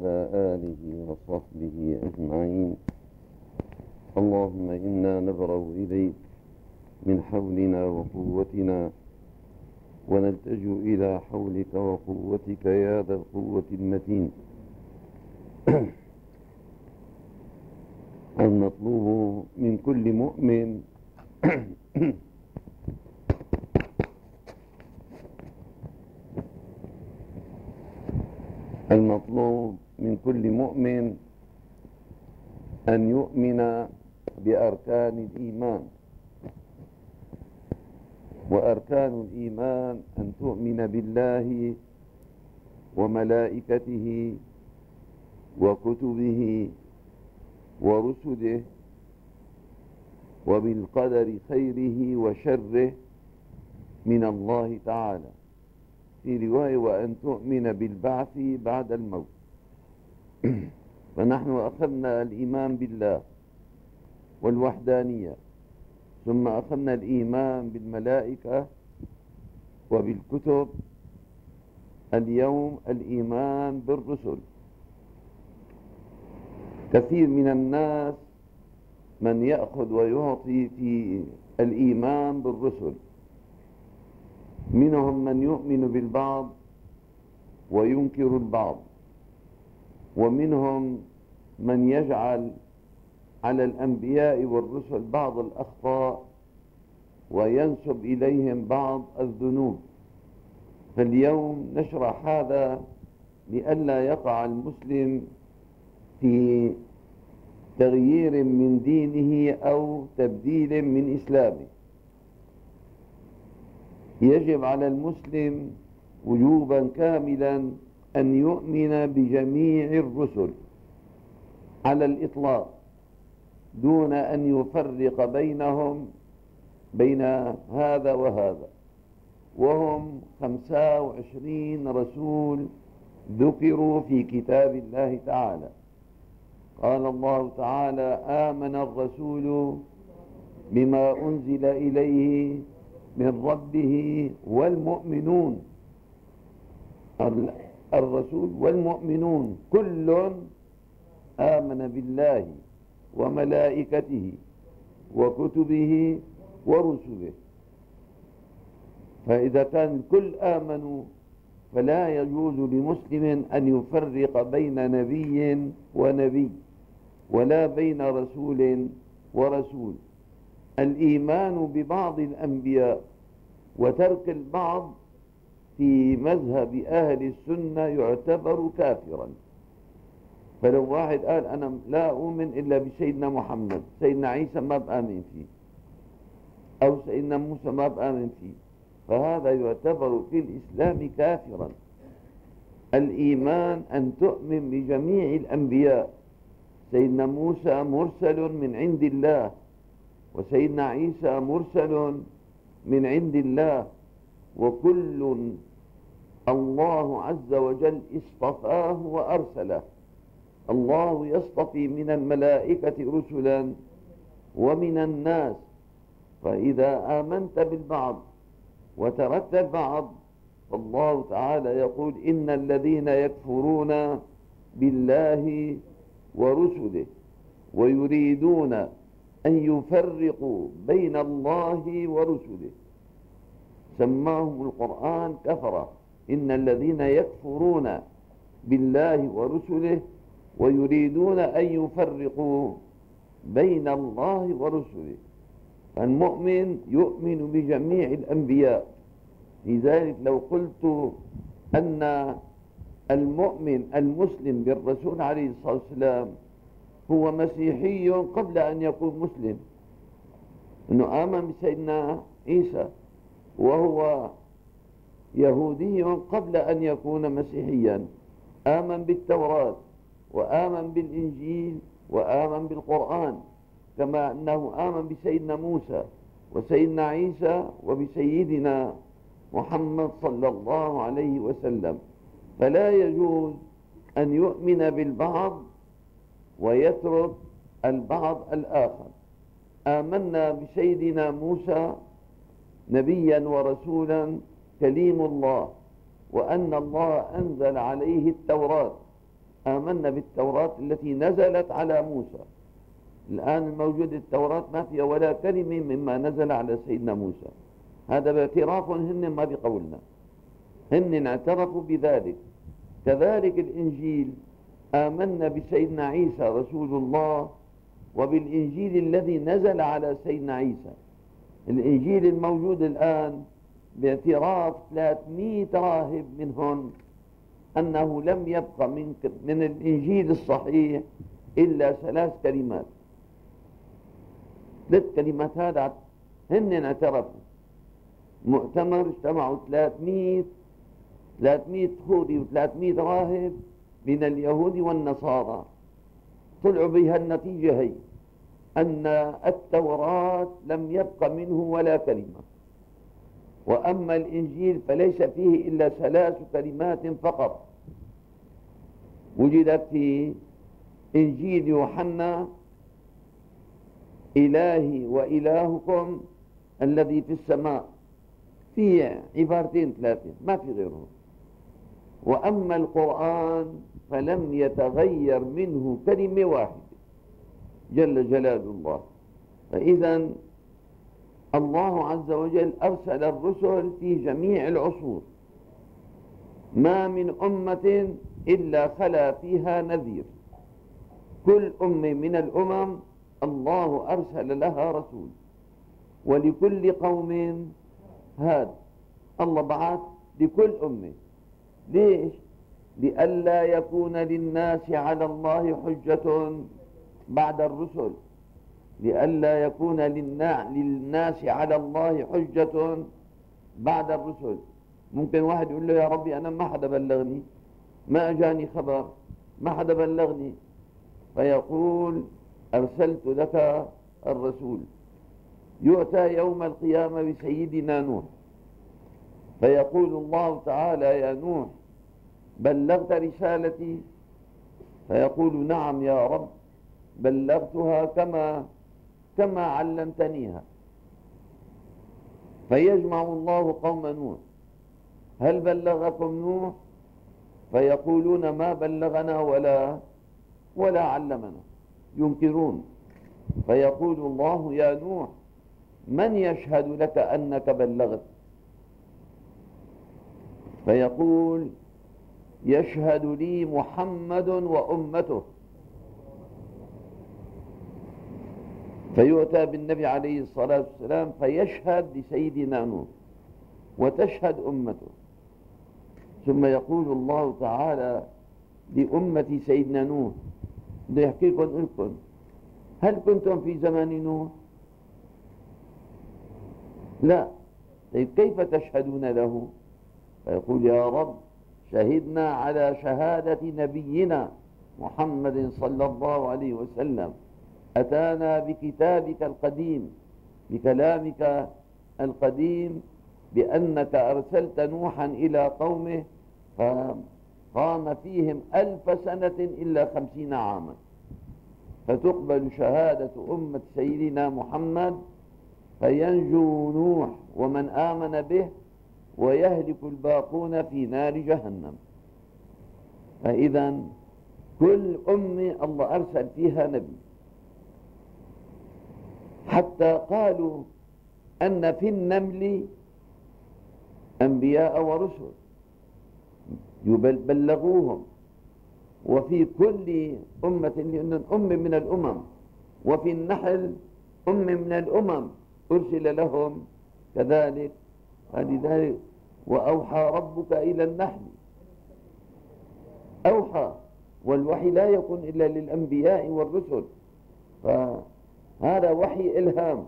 وعلى آله وصحبه أجمعين. اللهم إنا نبرأ إليك من حولنا وقوتنا، ونلتجئ إلى حولك وقوتك يا ذا القوة المتين. المطلوب من كل مؤمن المطلوب من كل مؤمن أن يؤمن بأركان الإيمان، وأركان الإيمان أن تؤمن بالله وملائكته وكتبه ورسله وبالقدر خيره وشره من الله تعالى. في رواية وأن تؤمن بالبعث بعد الموت. فنحن أخذنا الإيمان بالله والوحدانية، ثم أخذنا الإيمان بالملائكة وبالكتب، اليوم الإيمان بالرسل. كثير من الناس من يأخذ ويعطي في الإيمان بالرسل، منهم من يؤمن بالبعض وينكر البعض، ومنهم من يجعل على الأنبياء والرسل بعض الأخطاء وينسب إليهم بعض الذنوب. فاليوم نشرح هذا لئلا يقع المسلم في تغيير من دينه أو تبديل من إسلامه. يجب على المسلم وجوبا كاملا أن يؤمن بجميع الرسل على الإطلاق، دون أن يفرق بينهم بين هذا وهذا. وهم 25 رسول ذكروا في كتاب الله تعالى. قال الله تعالى: آمن الرسول بما أنزل إليه من ربه والمؤمنون. الرسول والمؤمنون كل آمن بالله وملائكته وكتبه ورسله. فإذا كان الكل آمنوا فلا يجوز لمسلم أن يفرق بين نبي ونبي، ولا بين رسول ورسول. الإيمان ببعض الأنبياء وترك البعض في مذهب أهل السنة يعتبر كافرا. فلو واحد قال أنا لا أؤمن إلا بسيدنا محمد، سيدنا عيسى ما بآمن فيه، أو سيدنا موسى ما بآمن فيه، فهذا يعتبر في الإسلام كافرا. الإيمان أن تؤمن بجميع الأنبياء. سيدنا موسى مرسل من عند الله، وسيدنا عيسى مرسل من عند الله، وكل الله عز وجل اصطفاه وأرسله. الله يصطفي من الملائكة رسلا ومن الناس. فإذا آمنت بالبعض وتركت البعض، فالله تعالى يقول: إن الذين يكفرون بالله ورسله ويريدون أن يفرقوا بين الله ورسله، سماهم القرآن كفرة. إن الذين يكفرون بالله ورسله ويريدون أن يفرقوا بين الله ورسله. المؤمن يؤمن بجميع الأنبياء. لذلك لو قلت أن المؤمن المسلم بالرسول عليه الصلاة والسلام هو مسيحي قبل أن يكون مسلم، أنه آمن بسيدنا عيسى، وهو يهودي قبل أن يكون مسيحيا، آمن بالتوراة وآمن بالإنجيل وآمن بالقرآن، كما أنه آمن بسيدنا موسى وسيدنا عيسى وبسيدنا محمد صلى الله عليه وسلم. فلا يجوز أن يؤمن بالبعض ويترك البعض الآخر. آمنا بسيدنا موسى نبيا ورسولا كليم الله، وأن الله أنزل عليه التوراة، آمنا بالتوراة التي نزلت على موسى. الآن الموجود التوراة ما فيها ولا كلمة مما نزل على سيدنا موسى. هذا باعتراف هن ما بقولنا، هن اعترفوا بذلك. كذلك الإنجيل آمنا بسيدنا عيسى رسول الله وبالإنجيل الذي نزل على سيدنا عيسى. الإنجيل الموجود الآن باعتراف 300 راهب منهم أنه لم يبقى من الإنجيل الصحيح إلا 3 كلمات. 3 كلمات هذا هن اعترفوا. مؤتمر اجتمعوا 300 خوري و300 راهب من اليهود والنصارى، طلعوا بها النتيجة هي أن التوراة لم يبق منه ولا كلمة، وأما الإنجيل فليس فيه إلا 3 كلمات فقط وجدت في إنجيل يوحنا: إلهي وإلهكم الذي في السماء. في عبارتين 3 ما في غيرهم. وأما القرآن فلم يتغير منه كلمة واحدة جل جلال الله. فإذا الله عز وجل أرسل الرسل في جميع العصور، ما من أمة إلا خلا فيها نذير. كل أمة من الأمم الله أرسل لها رسول، ولكل قوم هاد. الله بعث لكل أمة. ليش؟ لئلا يكون للناس على الله حجة بعد الرسل. لئلا يكون للناس على الله حجة بعد الرسل. ممكن واحد يقول له: يا ربي أنا ما حدا بلغني، ما أجاني خبر، ما حدا بلغني. فيقول: أرسلت لك الرسول. يؤتى يوم القيامة بسيدنا نوح، فيقول الله تعالى: يا نوح بلغت رسالتي؟ فيقول: نعم يا رب، بلغتها كما علمتنيها. فيجمع الله قوم نوح: هل بلغكم نوح؟ فيقولون: ما بلغنا ولا علمنا، ينكرون. فيقول الله: يا نوح من يشهد لك أنك بلغت؟ فيقول: يشهد لي محمد وأمته. فيؤتى بالنبي عليه الصلاة والسلام فيشهد لسيدنا نوح وتشهد أمته. ثم يقول الله تعالى لأمة سيدنا نوح: بده يحكيكم لكم: هل كنتم في زمان نوح؟ لا. طيب كيف تشهدون له؟ فيقول: يا رب شهدنا على شهادة نبينا محمد صلى الله عليه وسلم، أتانا بكتابك القديم، بكلامك القديم، بأنك أرسلت نوحا إلى قومه فقام فيهم 1000 سنة إلا 50 عاما، فتقبل شهادة أمة سيدنا محمد فينجو نوح ومن آمن به ويهلك الباقون في نار جهنم. فإذا كل أمة الله أرسل فيها نبي، حتى قالوا أن في النمل أنبياء ورسل بلغوهم، وفي كل أمة أم من الأمم، وفي النحل أم من الأمم أرسل لهم كذلك. فلذلك وأوحى ربك إلى النحل، أوحى، والوحي لا يكون إلا للأنبياء والرسل، فهذا وحي إلهام.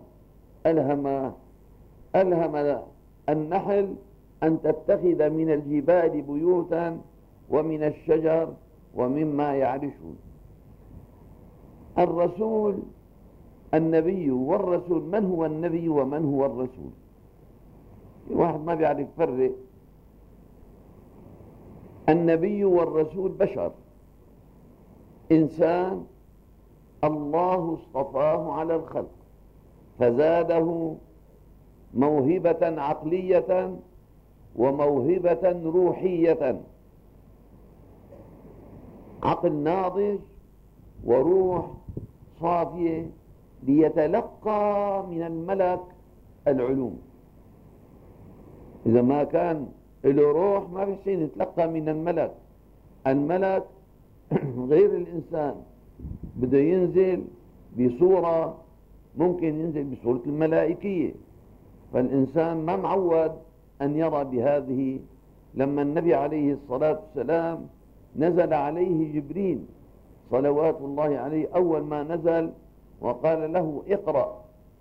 ألهم النحل أن تتخذ من الجبال بيوتا ومن الشجر ومما يعرشون. الرسول النبي والرسول، من هو النبي ومن هو الرسول؟ واحد ما بيعرف يفرق. النبي والرسول بشر، إنسان الله اصطفاه على الخلق فزاده موهبة عقلية وموهبة روحية. عقل ناضج وروح صافية ليتلقى من الملك العلوم. إذا ما كان له روح ما بيحسن يتلقى من الملك. الملك غير الإنسان، بده ينزل بصورة، ممكن ينزل بصورة الملائكية، فالإنسان ما معود أن يرى بهذه. لما النبي عليه الصلاة والسلام نزل عليه جبريل صلوات الله عليه، أول ما نزل وقال له اقرأ،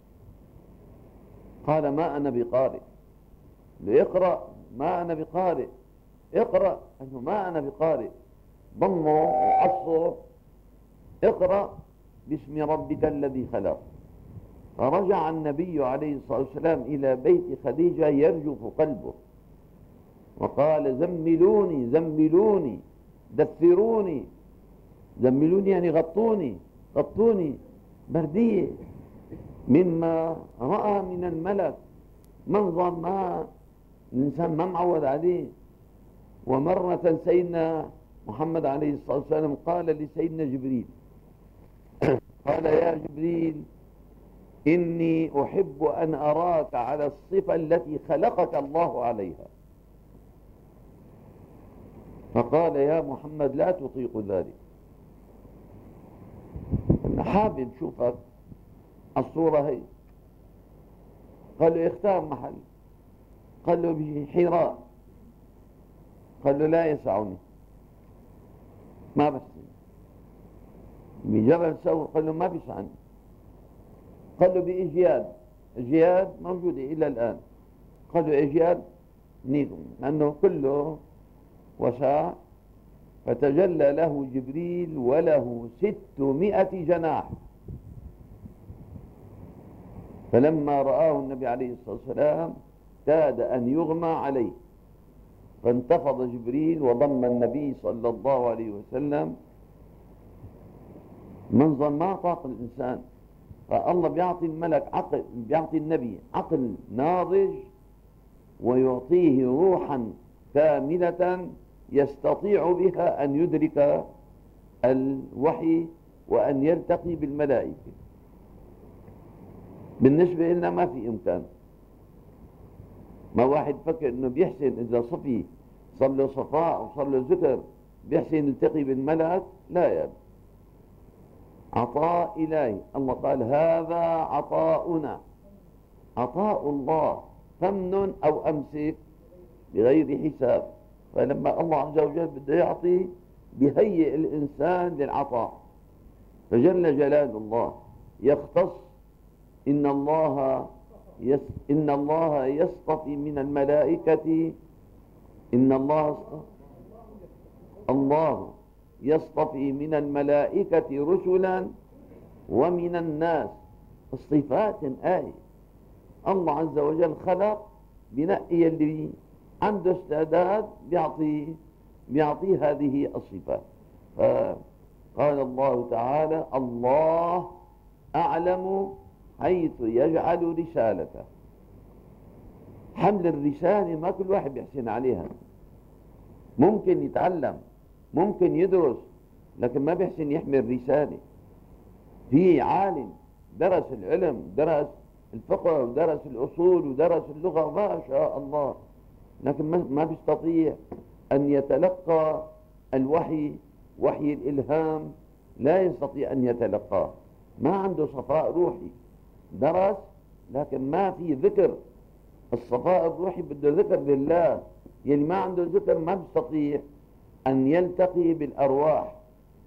قال ما أنا بقارئ. اقرأ، ما أنا بقارئ، اقرأ، أنه ما أنا بقارئ. ضمه وعصه، اقرأ باسم ربك الذي خلق. فرجع النبي عليه الصلاة والسلام إلى بيت خديجة يرجف قلبه، وقال زملوني زملوني دثروني. زملوني يعني غطوني، غطوني بردية، مما رأى من الملك منظر ما الإنسان ما معود عليه. ومرة سيدنا محمد عليه الصلاة والسلام قال لسيدنا جبريل، قال يا جبريل إني أحب أن أراك على الصفة التي خلقك الله عليها. فقال يا محمد لا تطيق ذلك، أنا حابب شوفك الصورة هي. قال له اختار محل، قال له بحراء، قال له لا يسعني ما بس. بجبل ثور قال له ما بيسعني. قال له بإجياد، إجياد موجودة إلى الآن. قال له إجياد نيدم لأنه كله وسع. فتجلى له جبريل وله 600 جناح. فلما رآه النبي عليه الصلاة والسلام كاد أن يغمى عليه، فانتفض جبريل وضم النبي صلى الله عليه وسلم. منظر ما طاق الإنسان. فالله بيعطي الملك عقل، بيعطي النبي عقل ناضج، ويعطيه روحا كاملة يستطيع بها أن يدرك الوحي وأن يلتقي بالملائكة. بالنسبة لنا ما في إمكان. ما واحد فكر إنه بيحسن إذا صفي صار له صفاء وصار له ذكر بيحسن يلتقي بالملك. لا يا عطاء إلهي. الله قال هذا عطاؤنا، عطاء الله فمن أو أمسك بغير حساب. فلما الله عز وجل بده يعطي بيهيئ الإنسان للعطاء. فجل جلال الله يختص. إن الله يصطفي من الملائكة، إن الله يصطفي من الملائكة رسلا ومن الناس. الصفات آية. الله عز وجل خلق بنقي اللي عنده استعداد بيعطي هذه الصفات. فقال الله تعالى الله أعلم حيث يجعل رسالته. حمل الرسالة ما كل واحد بيحسن عليها. ممكن يتعلم، ممكن يدرس، لكن ما بيحسن يحمل رسالة. في عالم درس العلم، درس الفقه ودرس الأصول ودرس اللغة ما شاء الله، لكن ما بيستطيع أن يتلقى الوحي، وحي الإلهام لا يستطيع أن يتلقاه. ما عنده صفاء روحي. درس لكن ما في ذكر. الصفاء الروحي بده ذكر لله. يلي ما عنده ذكر ما بيستطيع أن يلتقي بالأرواح.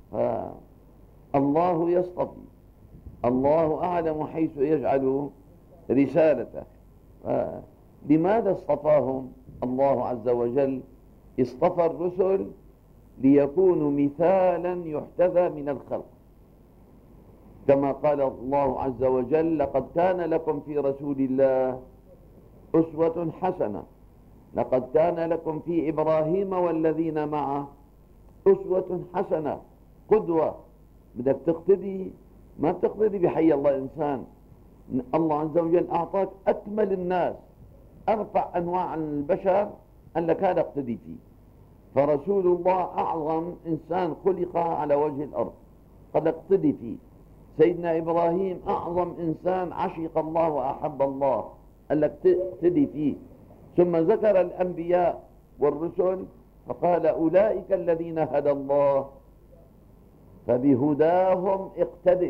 الله يصطفي، الله أعلم حيث يجعل رسالته. لماذا اصطفاهم الله عز وجل؟ اصطفى الرسل ليكونوا مثالا يحتذى من الخلق، كما قال الله عز وجل لقد كان لكم في رسول الله أسوة حسنة. لقد كان لكم في إبراهيم والذين معه أسوة حسنة. قدوة. بدك تقتدي، ما بتقتدي بحي الله إنسان. الله عز وجل أعطاك أكمل الناس، أرفع أنواع البشر، قال لك هذا اقتدي فيه. فرسول الله أعظم إنسان خلق على وجه الأرض، قد اقتدي فيه. سيدنا إبراهيم أعظم إنسان عشق الله وأحب الله، قال لك اقتدي فيه. ثم ذكر الأنبياء والرسل فقال أولئك الذين هدى الله فبهداهم اقتدي.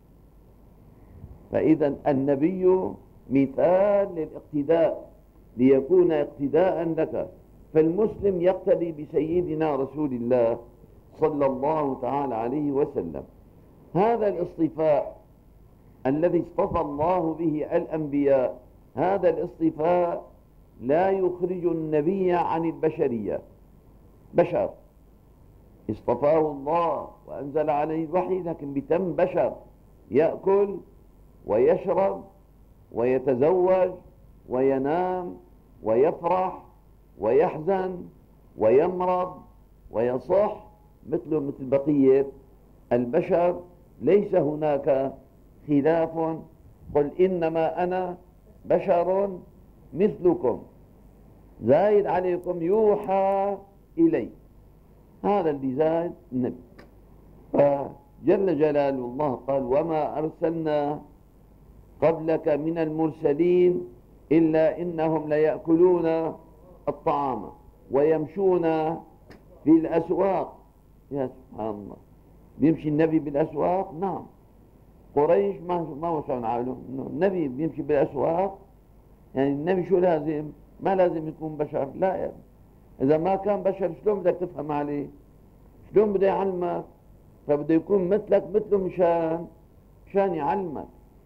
فإذا النبي مثال للاقتداء، ليكون اقتداء لك. فالمسلم يقتدي بسيدنا رسول الله صلى الله تعالى عليه وسلم. هذا الاصطفاء الذي اصطفى الله به الأنبياء، هذا الاصطفاء لا يخرج النبي عن البشرية. بشر اصطفاه الله وأنزل عليه الوحي، لكن بتم بشر، يأكل ويشرب ويتزوج وينام ويفرح ويحزن ويمرض ويصح مثل بقية البشر. ليس هناك خلاف. قل إنما أنا بشر مثلكم زايد عليكم يوحى إلي. هذا اللي زايد النبي. فجل جلاله الله قال وما أرسلنا قبلك من المرسلين إلا إنهم ليأكلون الطعام ويمشون في الأسواق. يا سبحان الله، بيمشي النبي بالأسواق؟ نعم. قريش ما وصلوا عقله النبي بيمشي بالأسواق. يعني النبي شو لازم؟ ما لازم يكون بشر. لا يعني إذا ما كان بشر شلون بدك تفهم عليه؟ شلون بده يعلمك؟ فبده يكون مثلك مثله مشان يعلمك.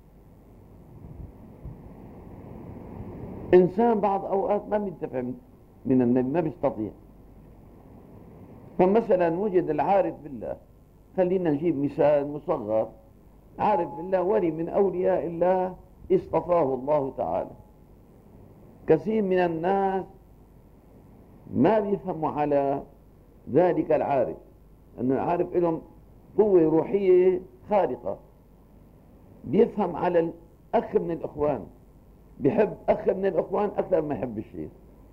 إنسان بعض أوقات ما بينتفع من النبي، ما بيستطيع. فمثلا وجد العارف بالله، خلينا نجيب مثال مصغر. عارف بالله ولي من أولياء الله اصطفاه الله تعالى. كثير من الناس ما بيفهموا على ذلك العارف، أن العارف لهم قوة روحية خارقة. بيفهم على الأخ من الإخوان، بيحب أخ من الإخوان أكثر ما يحب الشيخ.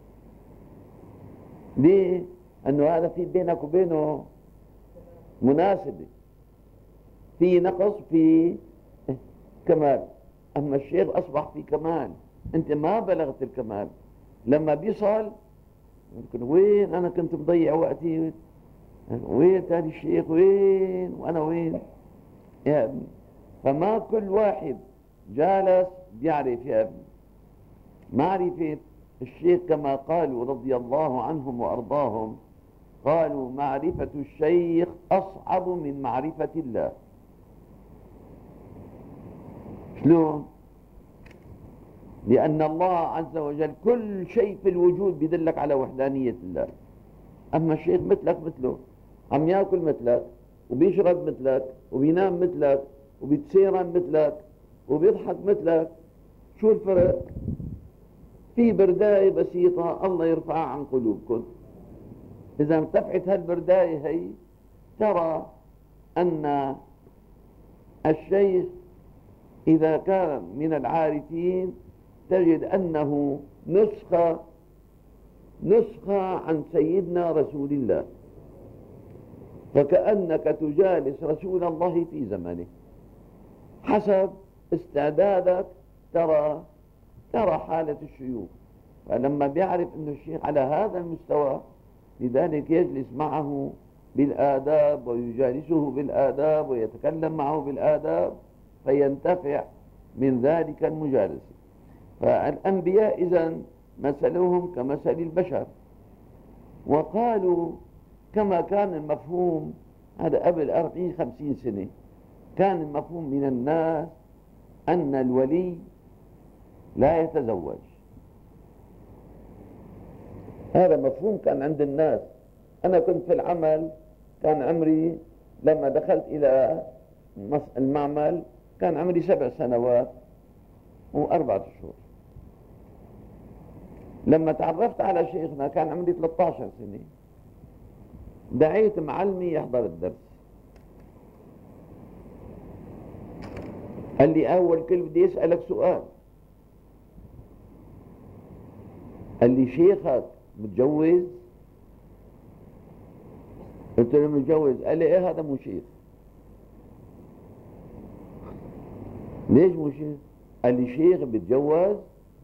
ليه؟ أنه هذا في بينك وبينه مناسبة، في نقص في كمال. أما الشيخ أصبح في كمال، أنت ما بلغت الكمال. لما بيصل وين أنا كنت مضيع وقتي، وين هذا الشيخ، وين وأنا وين يا ابني. فما كل واحد جالس بيعرف يا ابني. معرفة الشيخ كما قالوا رضي الله عنهم وأرضاهم، قالوا معرفة الشيخ أصعب من معرفة الله. شلون؟ لأن الله عز وجل كل شيء في الوجود بيدلك على وحدانية الله. أما الشيخ مثلك مثله، عم يأكل مثلك وبيشرب مثلك وبينام مثلك وبيتسيرن مثلك وبيضحك مثلك. شو الفرق؟ في برداية بسيطة الله يرفعها عن قلوبكم. إذا ارتفعت هالبرداية هي ترى أن الشيخ إذا كان من العارفين تجد أنه نسخة عن سيدنا رسول الله، فكأنك تجالس رسول الله في زمنه. حسب استعدادك ترى حالة الشيوخ. فلما بيعرف أن الشيخ على هذا المستوى، لذلك يجلس معه بالآداب ويجالسه بالآداب ويتكلم معه بالآداب فينتفع من ذلك المجالسة. فالأنبياء إذن مثلهم كمثل البشر. وقالوا كما كان المفهوم هذا قبل 40-50 سنة، كان المفهوم من الناس أن الولي لا يتزوج. هذا مفهوم كان عند الناس. أنا كنت في العمل، كان عمري لما دخلت إلى المعمل كان عمري 7 سنوات و4 أشهر. لما تعرفت على شيخنا كان عمري 13 سنة. دعيت معلمي يحضر الدرس، قال لي أول كل بدي أسألك سؤال. قال لي شيخك متجوز؟ قلت له متجوز؟ قال لي ايه هذا مو شيخ. ليش مو شيخ؟ قال لي شيخ بيتجوز؟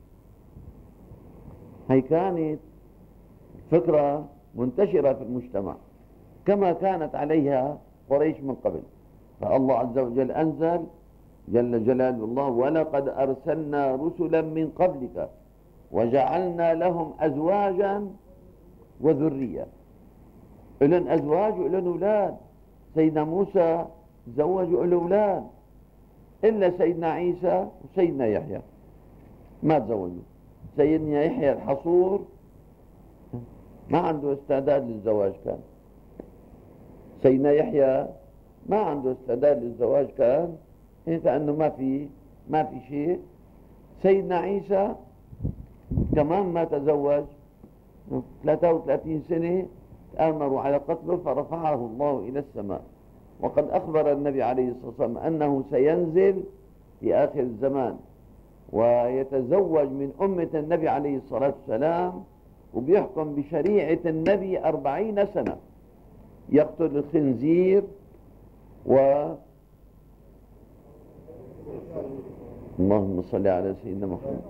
هي كانت فكرة منتشرة في المجتمع كما كانت عليها قريش من قبل. فالله عز وجل أنزل جل جلال الله: ولقد أرسلنا رسلا من قبلك وجعلنا لهم أزواجا وذرية. إلن أزواج وإلن أولاد. سيدنا موسى تزوج وإله أولاد، إلا سيدنا عيسى وسيدنا يحيى ما تزوجوا. سيدنا يحيى الحصور ما عنده استعداد للزواج كان. سيدنا يحيى ما عنده استعداد للزواج كان، لأنه ما في شيء. سيدنا عيسى كمان ما تزوج، 33 سنة تآمروا على قتله فرفعه الله إلى السماء. وقد أخبر النبي عليه الصلاة والسلام أنه سينزل في آخر الزمان ويتزوج من أمة النبي عليه الصلاة والسلام، وبيحكم بشريعة النبي 40 سنة، يقتل الخنزير اللهم صل على سيدنا محمد،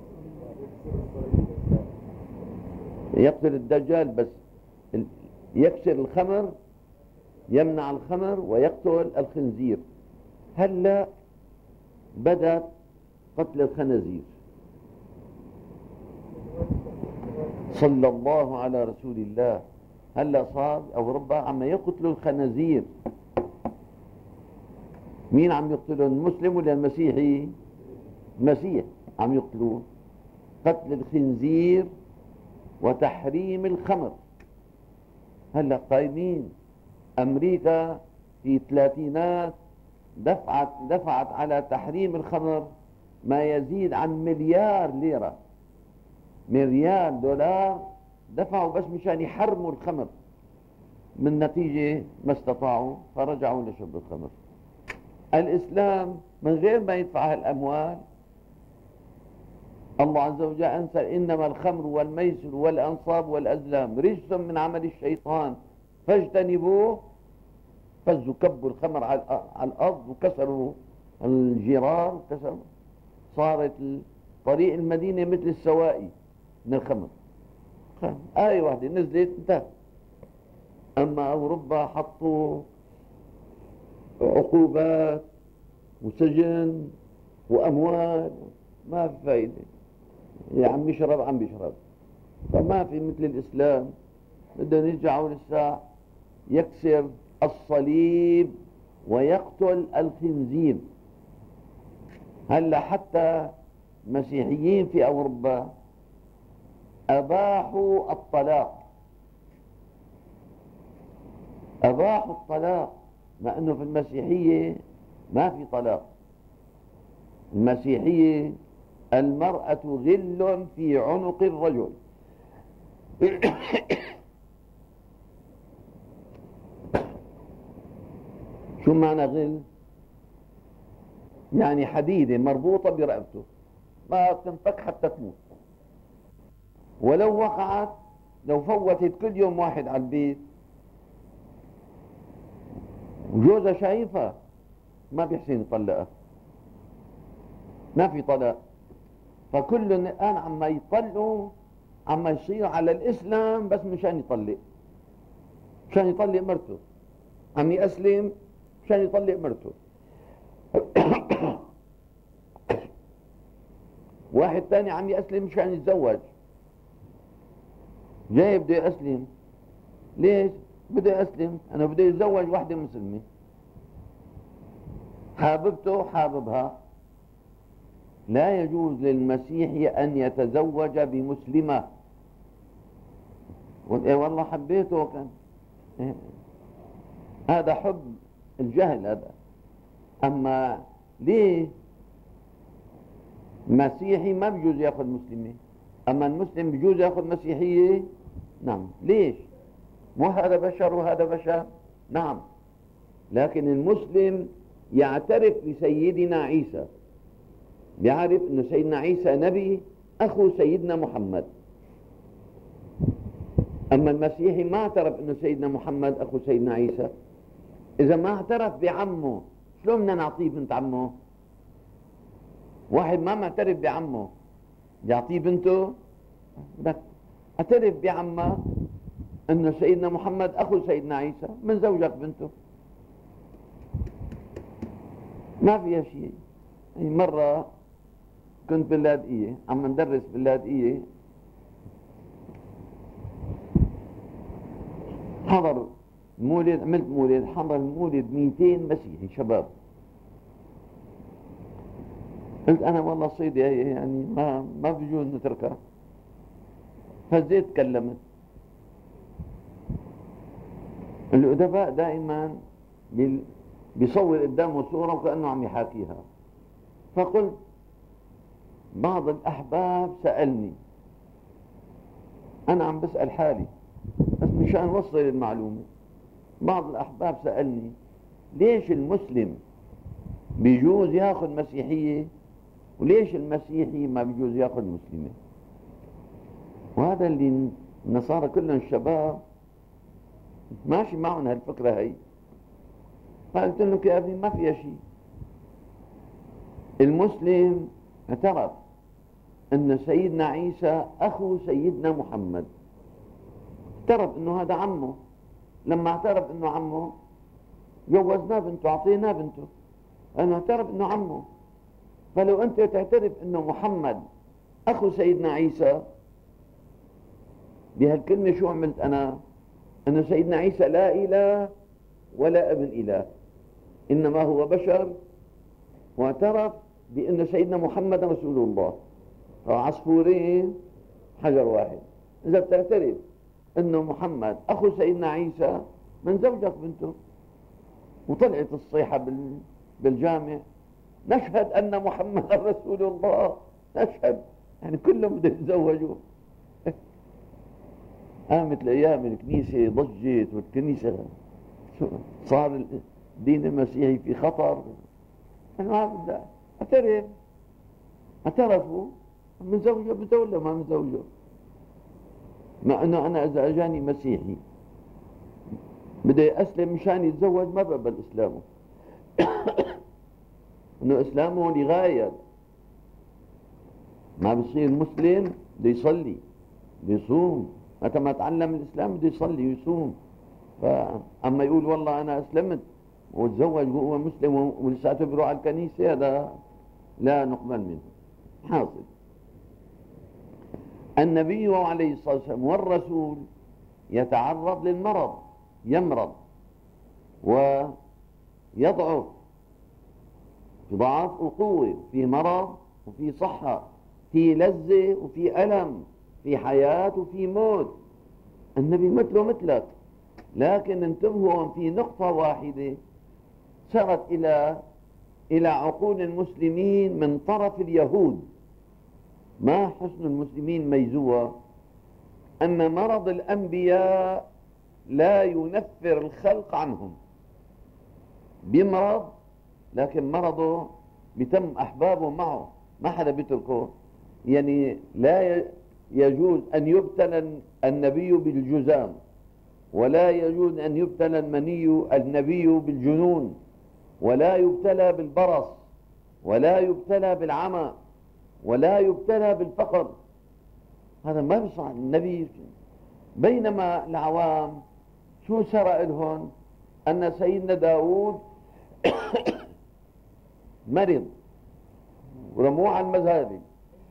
يقتل الدجال، بس يكسر الخمر، يمنع الخمر، ويقتل الخنزير. هلا بدأ قتل الخنازير. صلى الله على رسول الله. هلا صار أوروبا عم يقتلوا الخنازير. مين عم يقتلون؟ المسلم ولا المسيحي؟ المسيح عم يقتلوه. قتل الخنزير وتحريم الخمر. هلا قايمين. أمريكا في الثلاثينات دفعت على تحريم الخمر ما يزيد عن مليار ليرة، مليار دولار دفعوا بس مشان يحرموا الخمر. من نتيجة ما استطاعوا فرجعوا لشرب الخمر. الإسلام من غير ما يدفع الأموال، الله عز وجل أنزل: إنما الخمر والميسر والأنصاب والأزلام رجس من عمل الشيطان فاجتنبوه. فزوا كبوا الخمر على الأرض وكسروا الجرار وكسروا، صارت طريق المدينة مثل السوائي من الخمر. آية واحدة نزلت انتهى. أما أوروبا حطوا عقوبات وسجن وأموال، ما في فايدة. عم يشرب. فما في مثل الإسلام. بدهم يرجعوا للساعة يكسر الصليب ويقتل الخنزير. هلا حتى مسيحيين في أوروبا أباحوا الطلاق، مع أنه في المسيحية ما في طلاق. المسيحية المرأة غل في عنق الرجل. شو معنى غل؟ يعني حديدة مربوطة برقبته ما تنفك حتى تموت. ولو وقعت، لو فوتت كل يوم واحد على البيت وجوزها شايفها ما بيحسن يطلقها، ما في طلاق. فكل الآن عما يطلقوا عما يصير على الإسلام بس مشان يطلق مرته، عم يأسلم مشان يطلق مرته. واحد تاني عم يأسلم مشان يتزوج، جاي بده يأسلم. ليش بده يأسلم؟ أنا بده يتزوج واحدة مسلمة، حاببته حاببها. لا يجوز للمسيحي أن يتزوج بمسلمة. والله حبيته كان، هذا حب الجهل هذا. أما ليه مسيحي ما بيجوز يأخذ مسلمة، أما المسلم بيجوز يأخذ مسيحية؟ نعم. ليش؟ مو هذا بشر وهذا بشر؟ نعم. لكن المسلم يعترف بسيدنا عيسى، بيعرف أن سيدنا عيسى نبي أخو سيدنا محمد. أما المسيحي ما اعترف أنه سيدنا محمد أخو سيدنا عيسى. إذا ما اعترف بعمه شلون بدنا نعطيه بنت عمه؟ واحد ما معترف بعمه يعطيه بنته؟ بدك اعترف بعمه أنه سيدنا محمد أخو سيدنا عيسى، من زوجك بنته، ما فيها شيء. يعني مرة كنت باللاذقية عم ندرس باللاذقية، حضر مولد، عملت مولد، حضر المولد 200 مسيحي شباب. قلت أنا والله صيدي يعني ما بيجوز نتركها، فزيت تكلمت. الأدباء دائما بيصور قدامه صورة وكأنه عم يحاكيها. فقلت بعض الأحباب سألني، أنا عم بسأل حالي بس مشان وصل المعلومة، بعض الأحباب سألني ليش المسلم بيجوز ياخذ مسيحية وليش المسيحي ما بيجوز ياخذ مسلمة؟ وهذا اللي النصارى كلهم الشباب ماشي معهم هالفكرة هي. فقلت له يا ابني ما فيها شيء. المسلم اعترف أن سيدنا عيسى أخو سيدنا محمد، اعترف أنه هذا عمه. لما اعترف أنه عمه جوزناه بنته، أعطيناه بنته، لأنه اعترف أنه عمه. فلو أنت تعترف أنه محمد أخو سيدنا عيسى، بهالكلمة شو عملت أنا؟ أن سيدنا عيسى لا إله ولا ابن إله، إنما هو بشر، واعترف بأن سيدنا محمد رسول الله. عصفورين حجر واحد. إذا بتعترف أنه محمد أخو سيدنا عيسى، من زوجك بنته. وطلعت الصيحة بالجامع، نشهد أن محمد رسول الله، نشهد، يعني كلهم بده يتزوجوا. قامت الأيام الكنيسة ضجت، والكنيسة صار الدين المسيحي في خطر. أنا ما بدي أعترف. اعترفوا من زوجه بده ولا ما من زوجه؟ مع أنه أنا إذا أجاني مسيحي بدي أسلم مشان يتزوج ما بقبل إسلامه. أنه إسلامه لغاية، ما بصير مسلم بده يصلي بده يصوم، متى ما تعلم الإسلام بده يصلي ويصوم. فأما يقول والله أنا أسلمت وتزوج وهو مسلم ولساته بيروح على الكنيسة، هذا لا نقبل منه. حاصل النبي عليه الصلاة والسلام والرسول يتعرض للمرض، يمرض ويضعف، في ضعف وقوة، في مرض وفي صحة، في لذة وفي ألم، في حياة وفي موت. النبي مثله مثلك. لكن انتبهوا في نقطة واحدة سرت إلى عقول المسلمين من طرف اليهود، ما حسن المسلمين ميزوها، أن مرض الأنبياء لا ينفر الخلق عنهم. بمرض لكن مرضه بتم أحبابه معه، ما حدا بيتركه. يعني لا يجوز أن يبتلى النبي بالجذام، ولا يجوز أن يبتلى النبي بالجنون، ولا يبتلى بالبرص، ولا يبتلى بالعمى، ولا يبتلى بالفقر. هذا ما بيصح النبي. بينما العوام شو سرى لهم؟ أن سيدنا داود مرض ورموه على المزابل.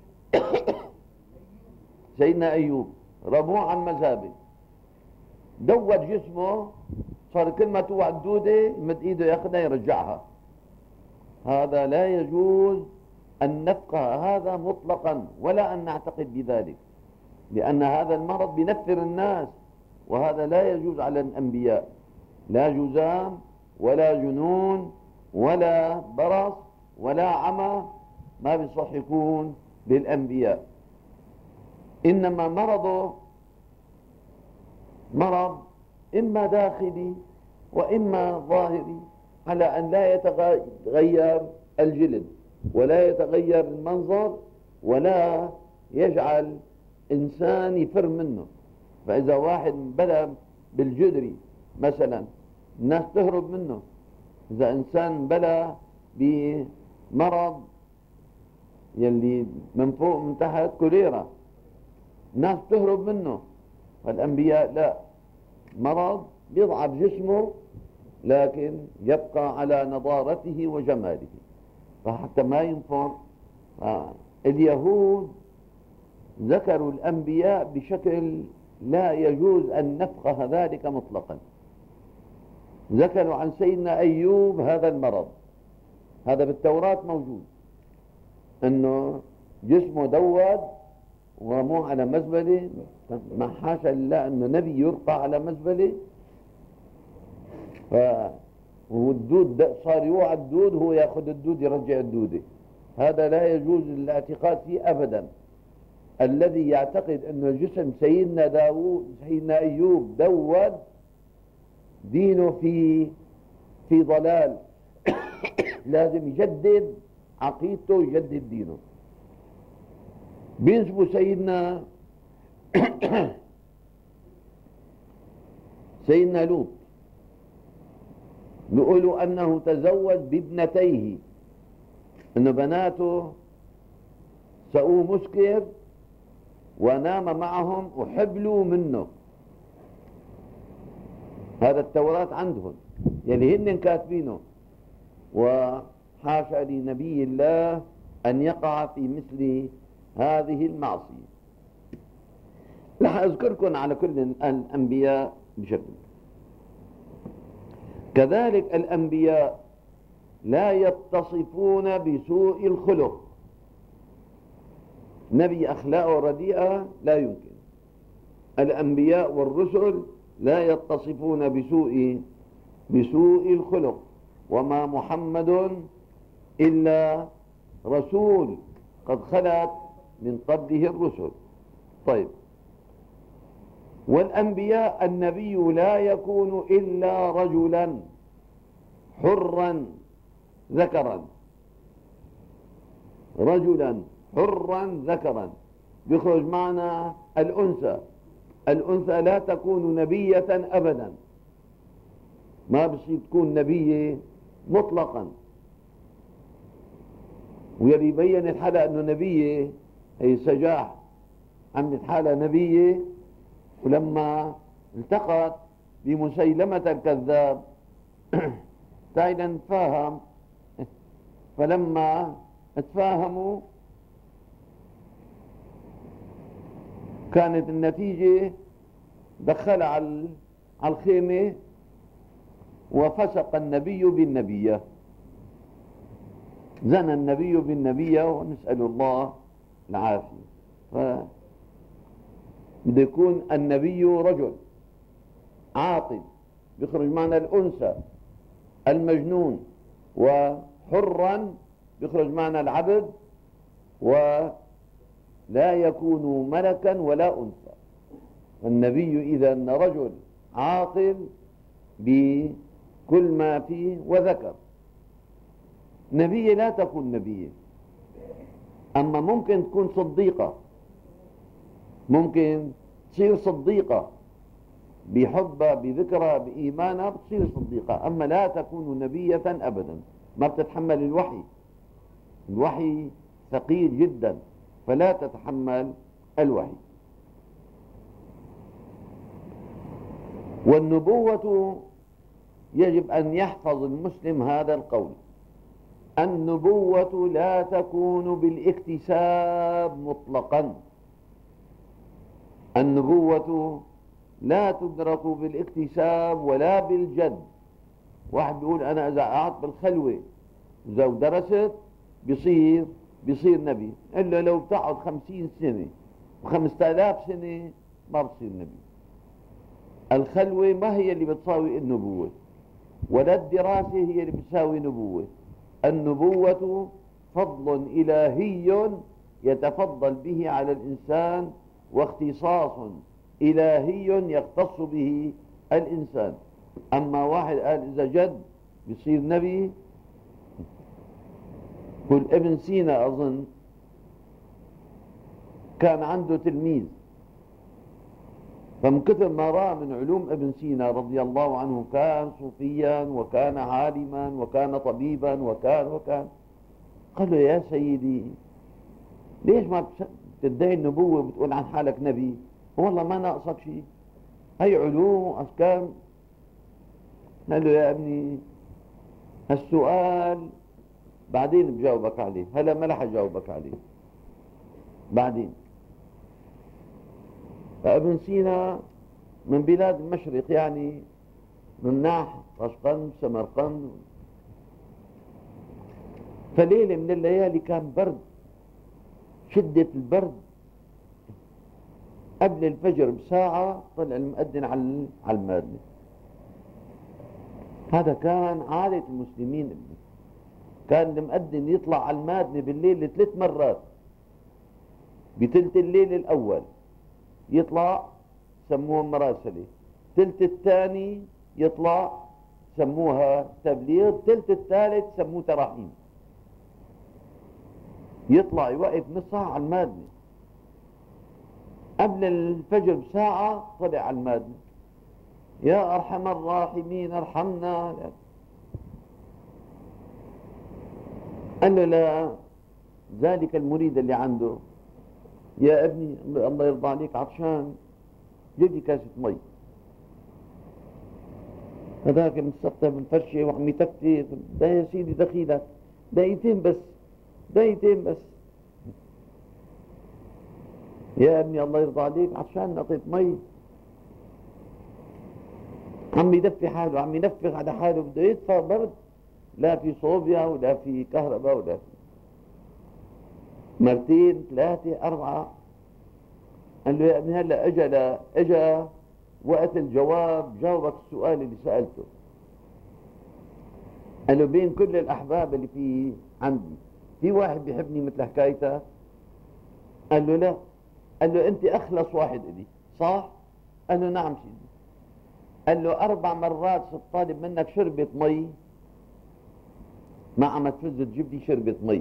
سيدنا أيوب رموه على المزابل، دوت جسمه، صار كل ما توعى الدودة يمد ايده ياخذها يرجعها. هذا لا يجوز أن نفقه هذا مطلقا، ولا أن نعتقد بذلك، لأن هذا المرض بينفر الناس، وهذا لا يجوز على الأنبياء. لا جذام ولا جنون ولا برص ولا عمى، ما بيصح يكون للأنبياء. إنما مرضه مرض إما داخلي وإما ظاهري، على أن لا يتغير الجلد ولا يتغير المنظر ولا يجعل إنسان يفر منه. فإذا واحد بلى بالجدري مثلا الناس تهرب منه. إذا إنسان بلى بمرض يلي من فوق من تحت كوليرا الناس تهرب منه. فالأنبياء لا، مرض بيضعف جسمه لكن يبقى على نضارته وجماله، فحتى ما ينفر. اليهود ذكروا الأنبياء بشكل لا يجوز أن نفقه ذلك مطلقا. ذكروا عن سيدنا أيوب هذا المرض، هذا بالتوراة موجود، أنه جسمه دود ومو على مزبلة. ما حاشا لله أنه نبي يرقى على مزبلة. والدود صار يوعى الدود، هو يأخذ الدود يرجع الدودة. هذا لا يجوز الاعتقاد فيه أبدا. الذي يعتقد أنه جسم سيدنا أيوب دود، دينه في ضلال. لازم يجدد عقيدته ويجدد دينه. بينسبوا سيدنا لوط، بيقولوا أنه تزوج بابنتيه، أن بناته سقوه مسكر ونام معهم وحبلوا منه. هذا التوراة عندهم يلي هن كاتبينه. وحاشا لنبي الله أن يقع في مثل هذه المعصية. رح أذكركم على كل الأنبياء بشكل. كذلك الأنبياء لا يتصفون بسوء الخلق. نبي أخلاقه رديئة لا يمكن. الأنبياء والرسل لا يتصفون بسوء الخلق. وما محمد إلا رسول قد خلت من قبله الرسل. طيب، والأنبياء النبي لا يكون إلا رجلا حرا ذكرا، رجلا حرا ذكرا، يخرج معنا الأنثى. الأنثى لا تكون نبية أبدا، ما بصير تكون نبية مطلقا. ويلي يبين الحالة أنه نبية هي سجاح، عملت حالة نبية، ولما التقت بمسيلمة الكذاب تعالى نتفاهم. فلما تفاهموا كانت النتيجة دخل على الخيمة وفسق النبي بالنبية، زنى النبي بالنبية، ونسأل الله العافية. بده يكون النبي رجل عاقل، بيخرج معنا الأنثى المجنون، وحرا بيخرج معنا العبد، ولا يكون ملكا ولا أنثى. النبي إذا رجل عاقل بكل ما فيه وذكر. نبية لا تكون نبية، أما ممكن تكون صديقة، ممكن تصير صديقة بحبها بذكرها بإيمانها، بتصير صديقة. أما لا تكون نبية أبدا، ما بتتحمل الوحي. الوحي ثقيل جدا، فلا تتحمل الوحي. والنبوة يجب أن يحفظ المسلم هذا القول: النبوة لا تكون بالاكتساب مطلقا. النبوة لا تدرك بالاكتساب ولا بالجد. واحد بيقول أنا إذا قعدت بالخلوة إذا درست بيصير نبي، إلا لو بتقعد 50 سنة و5000 سنة ما بتصير نبي. الخلوة ما هي اللي بتساوي النبوة، ولا الدراسة هي اللي بتساوي نبوة. النبوة فضل إلهي يتفضل به على الإنسان، واختصاص إلهي يختص به الإنسان. أما واحد قال إذا جد بيصير نبي، كل ابن سينا أظن كان عنده تلميذ فمن كثر ما رأى من علوم ابن سينا رضي الله عنه، كان صوفيا وكان عالما وكان طبيبا وكان قال له: يا سيدي، ليش ما بتدعي النبوة وبتقول عن حالك نبي؟ والله ما ناقصك شيء، هي علوم وأحكام. قال له: يا ابني، هالسؤال بعدين بجاوبك عليه، هلا ما رح أجاوبك عليه، بعدين. فابن سينا من بلاد المشرق، يعني من ناحية طشقند سمرقند. فليلة من الليالي كان برد، شدة البرد، قبل الفجر بساعة طلع المؤذن على المادنة. هذا كان عادة المسلمين، كان المؤذن يطلع على المادنة بالليل 3 مرات. بثلث الليل الأول يطلع سموها مراسلة، الثلث الثاني يطلع سموها تبليغ، الثلث الثالث سموه تراحيم. يطلع يوقف نص ساعة على المادنة، قبل الفجر بساعة طلع على المادنة: يا أرحم الراحمين ارحمنا. قال له لا، ذلك المريد اللي عنده: يا ابني الله يرضى عليك، عطشان، جيب لي كاسة مي. هذاك مستقطع بالفرشة وعم يتكتك: ده يا سيدي دخيلك، دقيقتين بس. يا ابني الله يرضى عليك، عطشان، نقطة مي. عم يدفي حاله، عم ينفخ على حاله، بده يدفع برد، لا في صوبيا ولا في كهرباء ولا في. مرتين 3 4. قال له: يا ابني هلا اجى وقت الجواب، جاوبك السؤال اللي سألته. قال له: بين كل الأحباب اللي في عندي في واحد بيحبني مثل حكايتك؟ قال له: لا. قال له: أنت أخلص واحد إلي، صح؟ قال له: نعم سيدي. قال له: 4 مرات صرت طالب منك شربة مي، ما عم تفز تجيب لي شربة مي.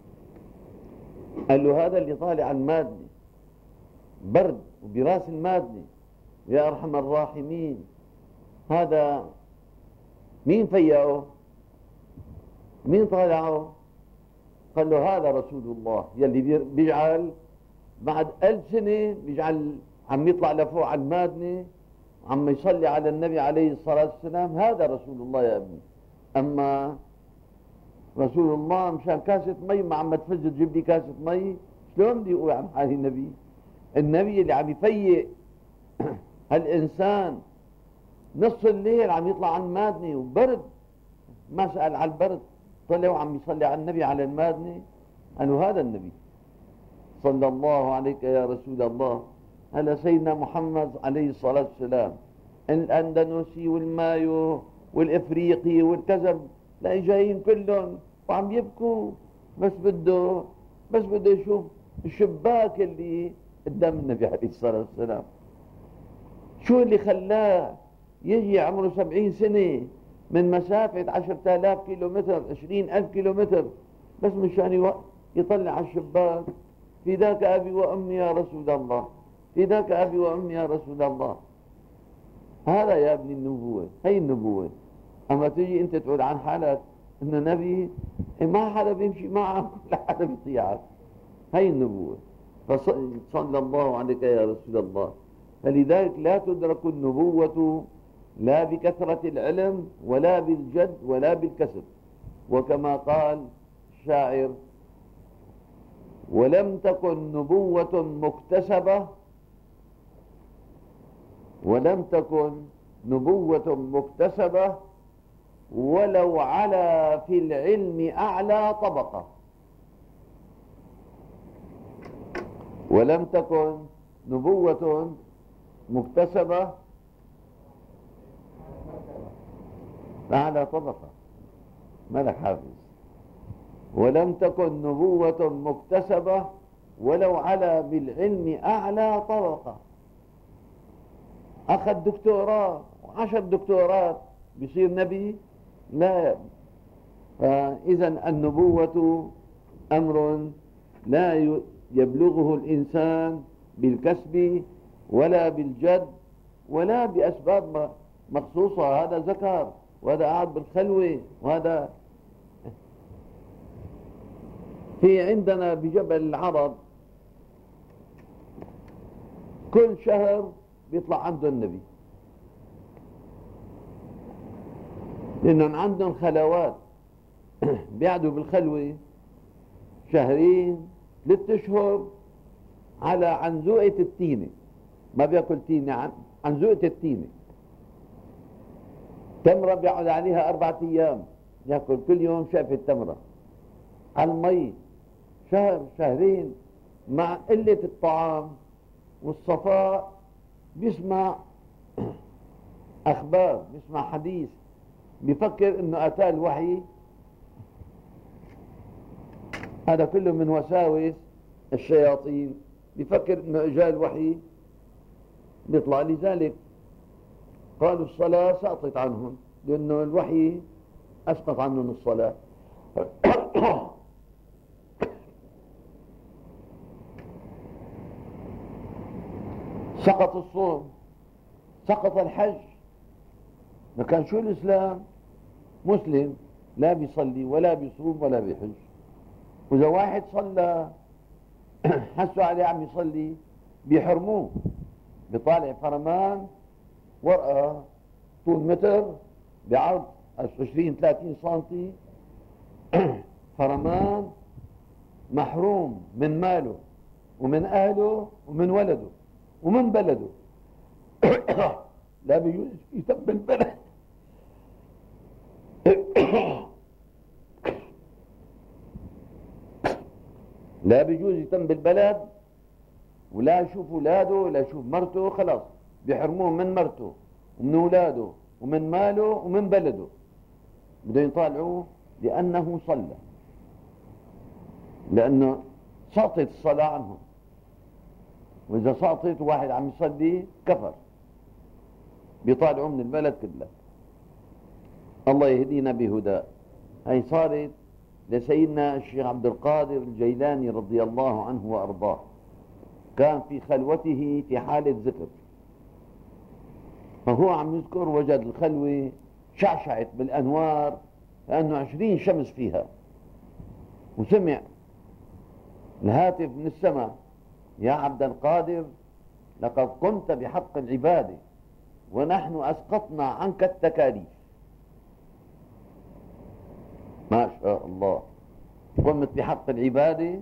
قال له: هذا اللي طالع على المادنة برد وبراس المادنة، يا أرحم الراحمين، هذا مين فيعه؟ مين طالعه؟ قال له: هذا رسول الله يلي بيجعل بعد 1000 سنة بيجعل عم يطلع لفوق على المادنة، عم يصلي على النبي عليه الصلاة والسلام. هذا رسول الله يا ابني. أما رسول الله مشان كاسة مي ما عم تفز تجيب لي كاسة مي، شلون بدي أقول عن حالي النبي اللي عم يفيق هالإنسان نص الليل، عم يطلع عن المادنة وبرد، ما سأل على البرد، طلع وعم يصلي على النبي على المادنة. قالوا: هذا النبي صلى الله عليك يا رسول الله. هلا سيدنا محمد عليه الصلاة والسلام، الأندونيسي والمايو والإفريقي والكذب، لا جايين كلهم وعم يبكوا، بس بده يشوف الشباك اللي قدام النبي عليه الصلاة والسلام. شو اللي خلاه يجي عمره 70 سنة من مسافة 10,000 كيلومتر، 20,000 كيلومتر، بس مشان يطلع على الشباك: فداك أبي وأمي يا رسول الله، فداك أبي وأمي يا رسول الله. هذا يا ابني النبوة، هي النبوة. أما تجي أنت تقول عن حالك إنه نبي، ما حدا بيمشي معك ولا حدا بيطيعك. هي النبوة. فصلى الله عليك يا رسول الله. فلذلك لا تدرك النبوة لا بكثرة العلم ولا بالجد ولا بالكسب. وكما قال الشاعر: ولم تكن نبوة مكتسبة ولو علا في العلم أعلى طبقة. ولم تكن نبوة مكتسبة أعلى طبقة، ملك حافظ. ولم تكن نبوة مكتسبة ولو علا بالعلم أعلى طبقة. أخذ دكتوراه و10 دكتورات بيصير نبي؟ لا. فإذا النبوة أمر لا يبلغه الإنسان بالكسب ولا بالجد ولا بأسباب مخصوصة. هذا ذكر وهذا قاعد بالخلوة وهذا. في عندنا بجبل العرب كل شهر بيطلع عنده النبي، لأنهم عندهم خلوات بيقعدوا بالخلوة شهرين 3 أشهر على عنزوقة التينة، ما بياكل تينة، عنزوقة التينة. تمرة بيقعد عليها 4 أيام ياكل كل يوم شقفة تمرة على المي، شهر شهرين مع قلة الطعام والصفاء. بيسمع أخبار، بيسمع حديث، بيفكر إنه أتاه الوحي. هذا كله من وساوس الشياطين، بيفكر إنه إجا الوحي بيطلع. لذلك قالوا الصلاة سقطت عنهم، لأنه الوحي أسقط عنهم الصلاة. سقط الصوم، سقط الحج. لكن شو الإسلام؟ مسلم لا بيصلي ولا بيصوم ولا بيحج. وإذا واحد صلى حسوا عليه عم يصلي بيحرموه، بيطالع فرمان ورقة طول متر بعرض 20-30 سنتي فرمان، محروم من ماله ومن أهله ومن ولده ومن بلده. لا بيجوز يسب البلد لا بيجوز يتم بالبلد، ولا يشوف اولاده ولا يشوف مرته. خلاص بيحرموه من مرته ومن اولاده ومن ماله ومن بلده، بدهم يطالعوه لانه صلى، لانه سقطت الصلاه عنهم. واذا سقطت واحد عم يصلي كفر، بيطالعوه من البلد كلها. الله يهدينا بهداه. هي صارت لسيدنا الشيخ عبد القادر الجيلاني رضي الله عنه وأرضاه. كان في خلوته في حالة ذكر، فهو عم يذكر وجد الخلوة شعشعت بالأنوار لأنه 20 شمس فيها، وسمع الهاتف من السماء: يا عبد القادر، لقد قمت بحق العبادة ونحن أسقطنا عنك التكاليف. ما شاء الله، قمت بحق العبادة.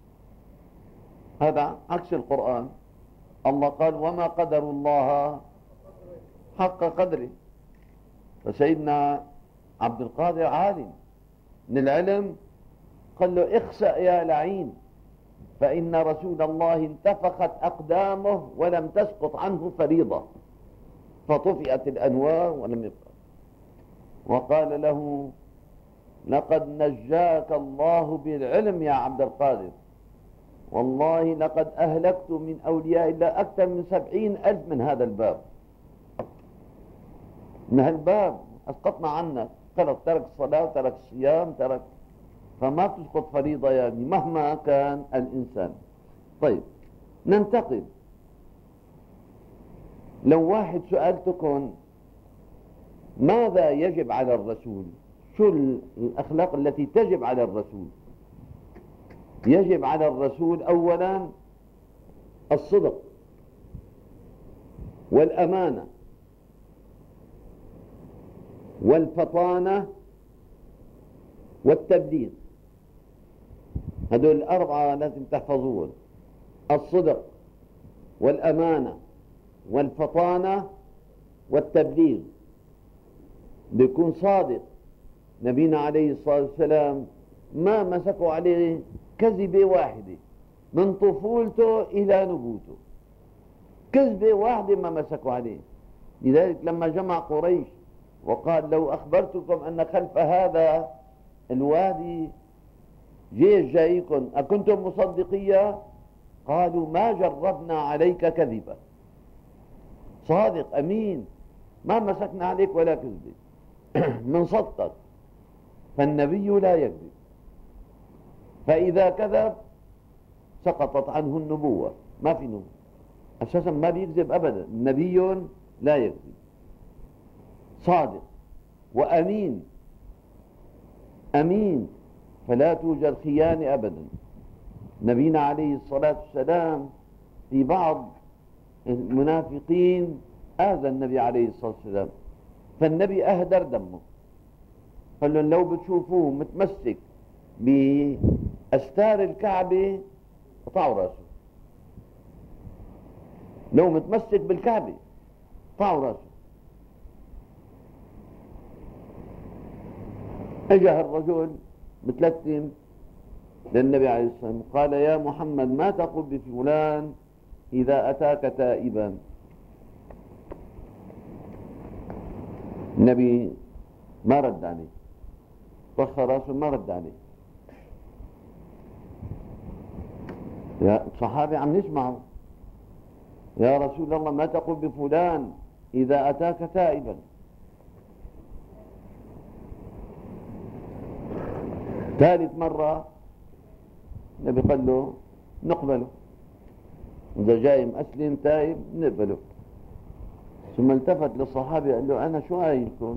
هذا عكس القرآن. الله قال: وما قدر الله حق قدره. فسيدنا عبد القادر عالم من العلم، قال له: اخسأ يا لعين، فإن رسول الله انتفخت أقدامه ولم تسقط عنه فريضة، فطفئت الأنوار ولم يبقى. وقال له: لقد نجاك الله بالعلم يا عبد القادر، والله لقد أهلكت من أولياء الله أكثر من 70,000 من هذا الباب. من هالباب أسقطنا عنك. خلص، ترك الصلاة وترك الصيام، ترك، فما تسقط فريضة يا ابني مهما كان الإنسان. طيب، ننتقل. لو واحد سألتكم ماذا يجب على الرسول، شو الأخلاق التي تجب على الرسول؟ يجب على الرسول أولا الصدق والأمانة والفطانة والتبليغ. هذول الأربعة لازم تحفظوهم: الصدق والأمانة والفطانة والتبليغ. بيكون صادق. نبينا عليه الصلاة والسلام ما مسكوا عليه كذبة واحدة من طفولته إلى نبوته، كذبة واحدة ما مسكوا عليه. لذلك لما جمع قريش وقال: لو أخبرتكم أن خلف هذا الوادي جيش جايكم أكنتم مصدقية؟ قالوا: ما جربنا عليك كذبا. صادق أمين، ما مسكنا عليك ولا كذبة، من صدقك. فالنبي لا يكذب، فإذا كذب سقطت عنه النبوة، ما في نبوة أساسا، ما بيكذب أبدا. نبي لا يكذب، صادق وأمين، أمين، فلا توجد خيانة أبدا. نبينا عليه الصلاة والسلام في بعض المنافقين آذى النبي عليه الصلاة والسلام، فالنبي أهدر دمه، قال لهم لو بتشوفوه متمسك بأستار الكعبة قطعوا راسه، لو متمسك بالكعبة قطعوا راسه. اجى الرجل متلثم للنبي عليه الصلاة والسلام قال يا محمد ما تقول بفلان إذا أتاك تائبا؟ النبي ما رد عليه، طخ راسه ما رد عليه. يا صحابي عم نسمعه، يا رسول الله ما تقول بفلان إذا أتاك تائبا؟ ثالث مرة النبي قال له نقبله، إذا جاي مسلم تائب نقبله. ثم التفت للصحابي قال له أنا شو قايلكم؟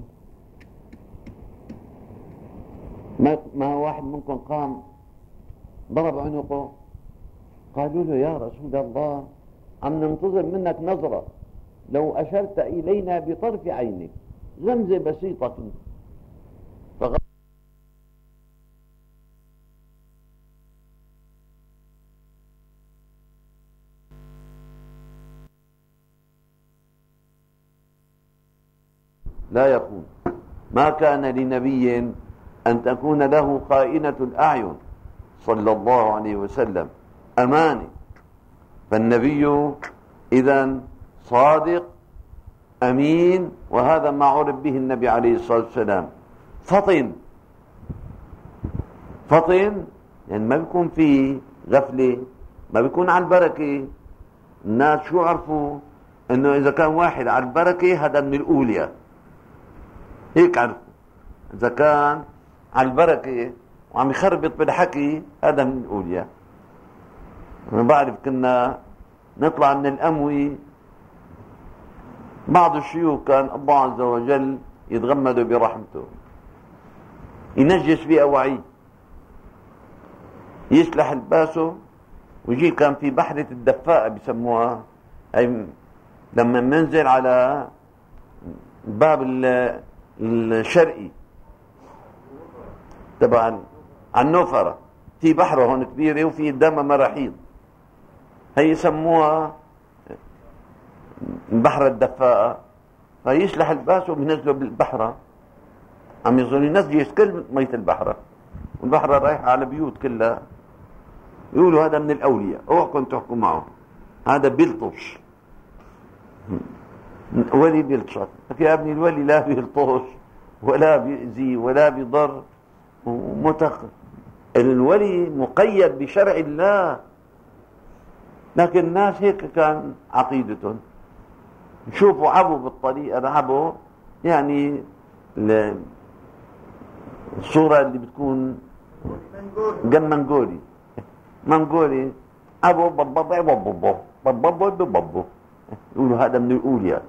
ما هو واحد منكم قام ضرب عنقه؟ قالوا له يا رسول الله عم ننتظر منك نظرة، لو أشرت إلينا بطرف عينك، غمزة بسيطة لا يكون. ما كان لنبي أن تكون له خائنة الأعين صلى الله عليه وسلم، أمانة. فالنبي إذن صادق أمين، وهذا ما عرف به النبي عليه الصلاة والسلام. فطن يعني ما بيكون في غفلة، ما بيكون على البركة. الناس شو عرفوا؟ انه اذا كان واحد على البركة هذا من الأولياء، هيك عرفوا. اذا كان على البركة وعم يخربط بالحكي هذا من الأولياء. انا بعرف كنا نطلع من الأموي، بعض الشيوخ كان الله عز وجل يتغمدوا برحمته، ينجس في أواعيه، يسلح الباسه ويجي. كان في بحرة الدفاء بسموها، أي لما مننزل على الباب الشرقي تبع النوفرة، في بحرة هون كبيرة وفي قدامها مراحيض، هي يسموها البحر الدفاء. فيسلح الباس وبينزلوا بالبحرة، عم يظن ينزل كل مية البحرة، والبحرة رايحة على بيوت كلها. يقولوا هذا من الأولياء، اوعكم تحكوا معه، هذا بيلطش، ولي بيلطش. يا ابني الولي لا بيلطش ولا بيأذي ولا بيضر، الولي مقيد بشرع الله. لكن الناس هيك كان عقيدتهم، شوفوا عبوا بالطريقة، عبوا يعني الصورة اللي بتكون منغولي عبوا بببو، يقولوا هذا من الأولياء.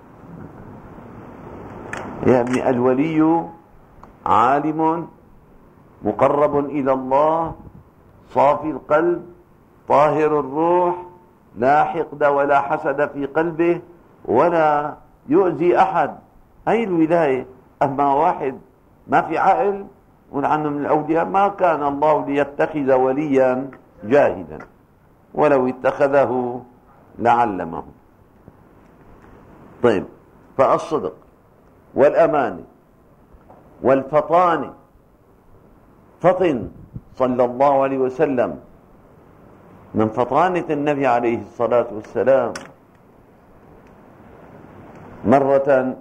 يا ابني الولي عالم مقرب إلى الله، صافي القلب، طاهر الروح، لا حقد ولا حسد في قلبه، ولا يؤذي أحد. هاي الولاية. أما واحد ما في عقل عنه من الأولياء، ما كان الله ليتخذ وليا جاهلا، ولو اتخذه لعلمه. طيب، فالصدق والأمانة والفطانة. فطن صلى الله عليه وسلم، من فطانة النبي عليه الصلاة والسلام. مرة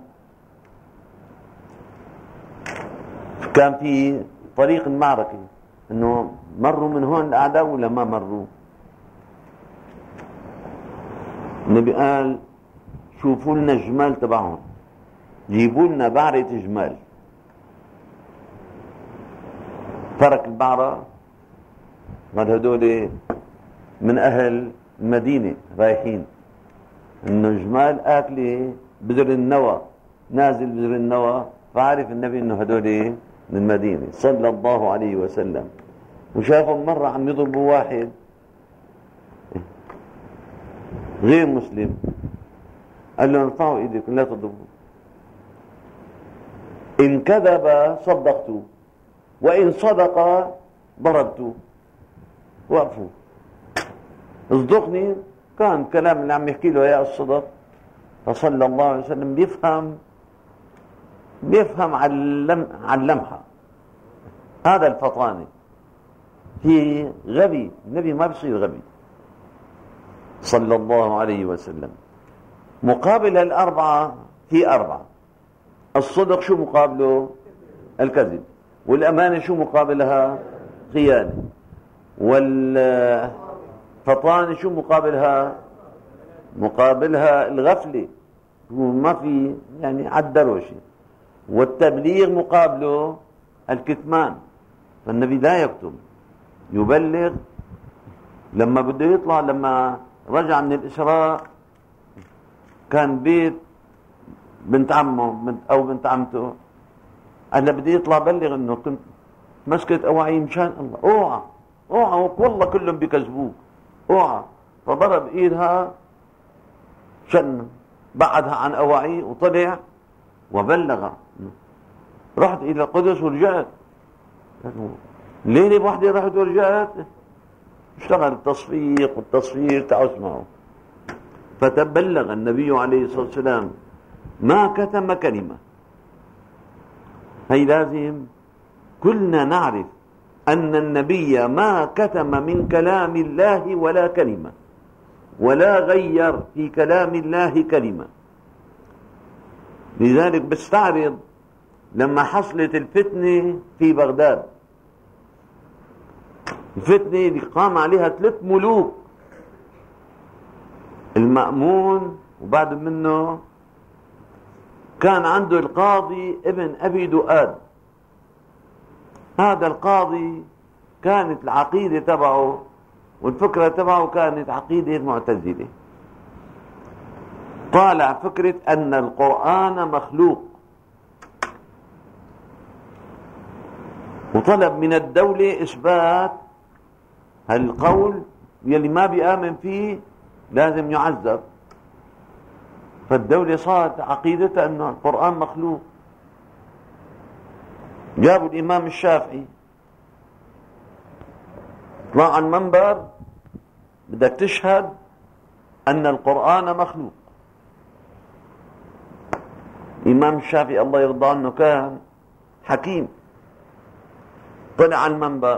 كان في طريق المعركة، انه مروا من هون الاعداء ولا ما مروا. النبي قال شوفوا لنا الجمال تبعهم، جيبوا لنا بعرة جمال. ترك البعرة، قال هدول من اهل المدينة رايحين، انه جمال اكله بذر النوى، نازل بذر النوى، فعرف النبي انه هدول من المدينة صلى الله عليه وسلم. وشافهم مرة عم يضربوا واحد غير مسلم، قال له ارفعوا ايديكم لا تضربوا، ان كذب صدقته وان صدق ضربته، وقفوا اصدقني. كان كلام اللي عم يحكي له يا الصدق. فصلى الله عليه وسلم بيفهم على اللمحة. هذا الفطانة في غبي، النبي ما بيصير غبي صلى الله عليه وسلم. مقابل الأربعة في أربعة. الصدق شو مقابله؟ الكذب. والأمانة شو مقابلها؟ خيانة. والفطانة شو مقابلها؟ مقابلها الغفلة، ما في يعني عدلوا شيء. والتبليغ مقابله الكتمان. فالنبي لا يكتم، يبلغ. لما بده يطلع، لما رجع من الإسراء كان بيت بنت عمه أو بنت عمته، قال بدي يطلع بلغ انه كنت مسكت أواعي مشان الله، اوعى والله كلهم بيكذبوك، اوعى. فضرب ايدها شن بعدها عن أواعي وطلع وبلغ. رحت إلى القدس ورجعت ليلة واحدة، رحت ورجعت. اشتغل التصفيق والتصفير، تعالوا اسمعوا. فتبلغ النبي عليه الصلاة والسلام ما كتم كلمة. هي لازم كلنا نعرف أن النبي ما كتم من كلام الله ولا كلمة، ولا غير في كلام الله كلمة. لذلك بستعرض لما حصلت الفتنة في بغداد، الفتنة اللي قام عليها 3 ملوك، المأمون وبعد منه كان عنده القاضي ابن أبي دؤاد. هذا القاضي كانت العقيدة تبعه والفكرة تبعه كانت عقيدة المعتزلة. طالع فكرة أن القرآن مخلوق، وطلب من الدولة إثبات هالقول، يلي ما بيآمن فيه لازم يعذب. فالدولة صارت عقيدتها أن القرآن مخلوق. جابوا الإمام الشافعي، طلع عن المنبر، بدك تشهد أن القرآن مخلوق. الإمام الشافعي الله يرضى عنه كان حكيم، طلع على المنبر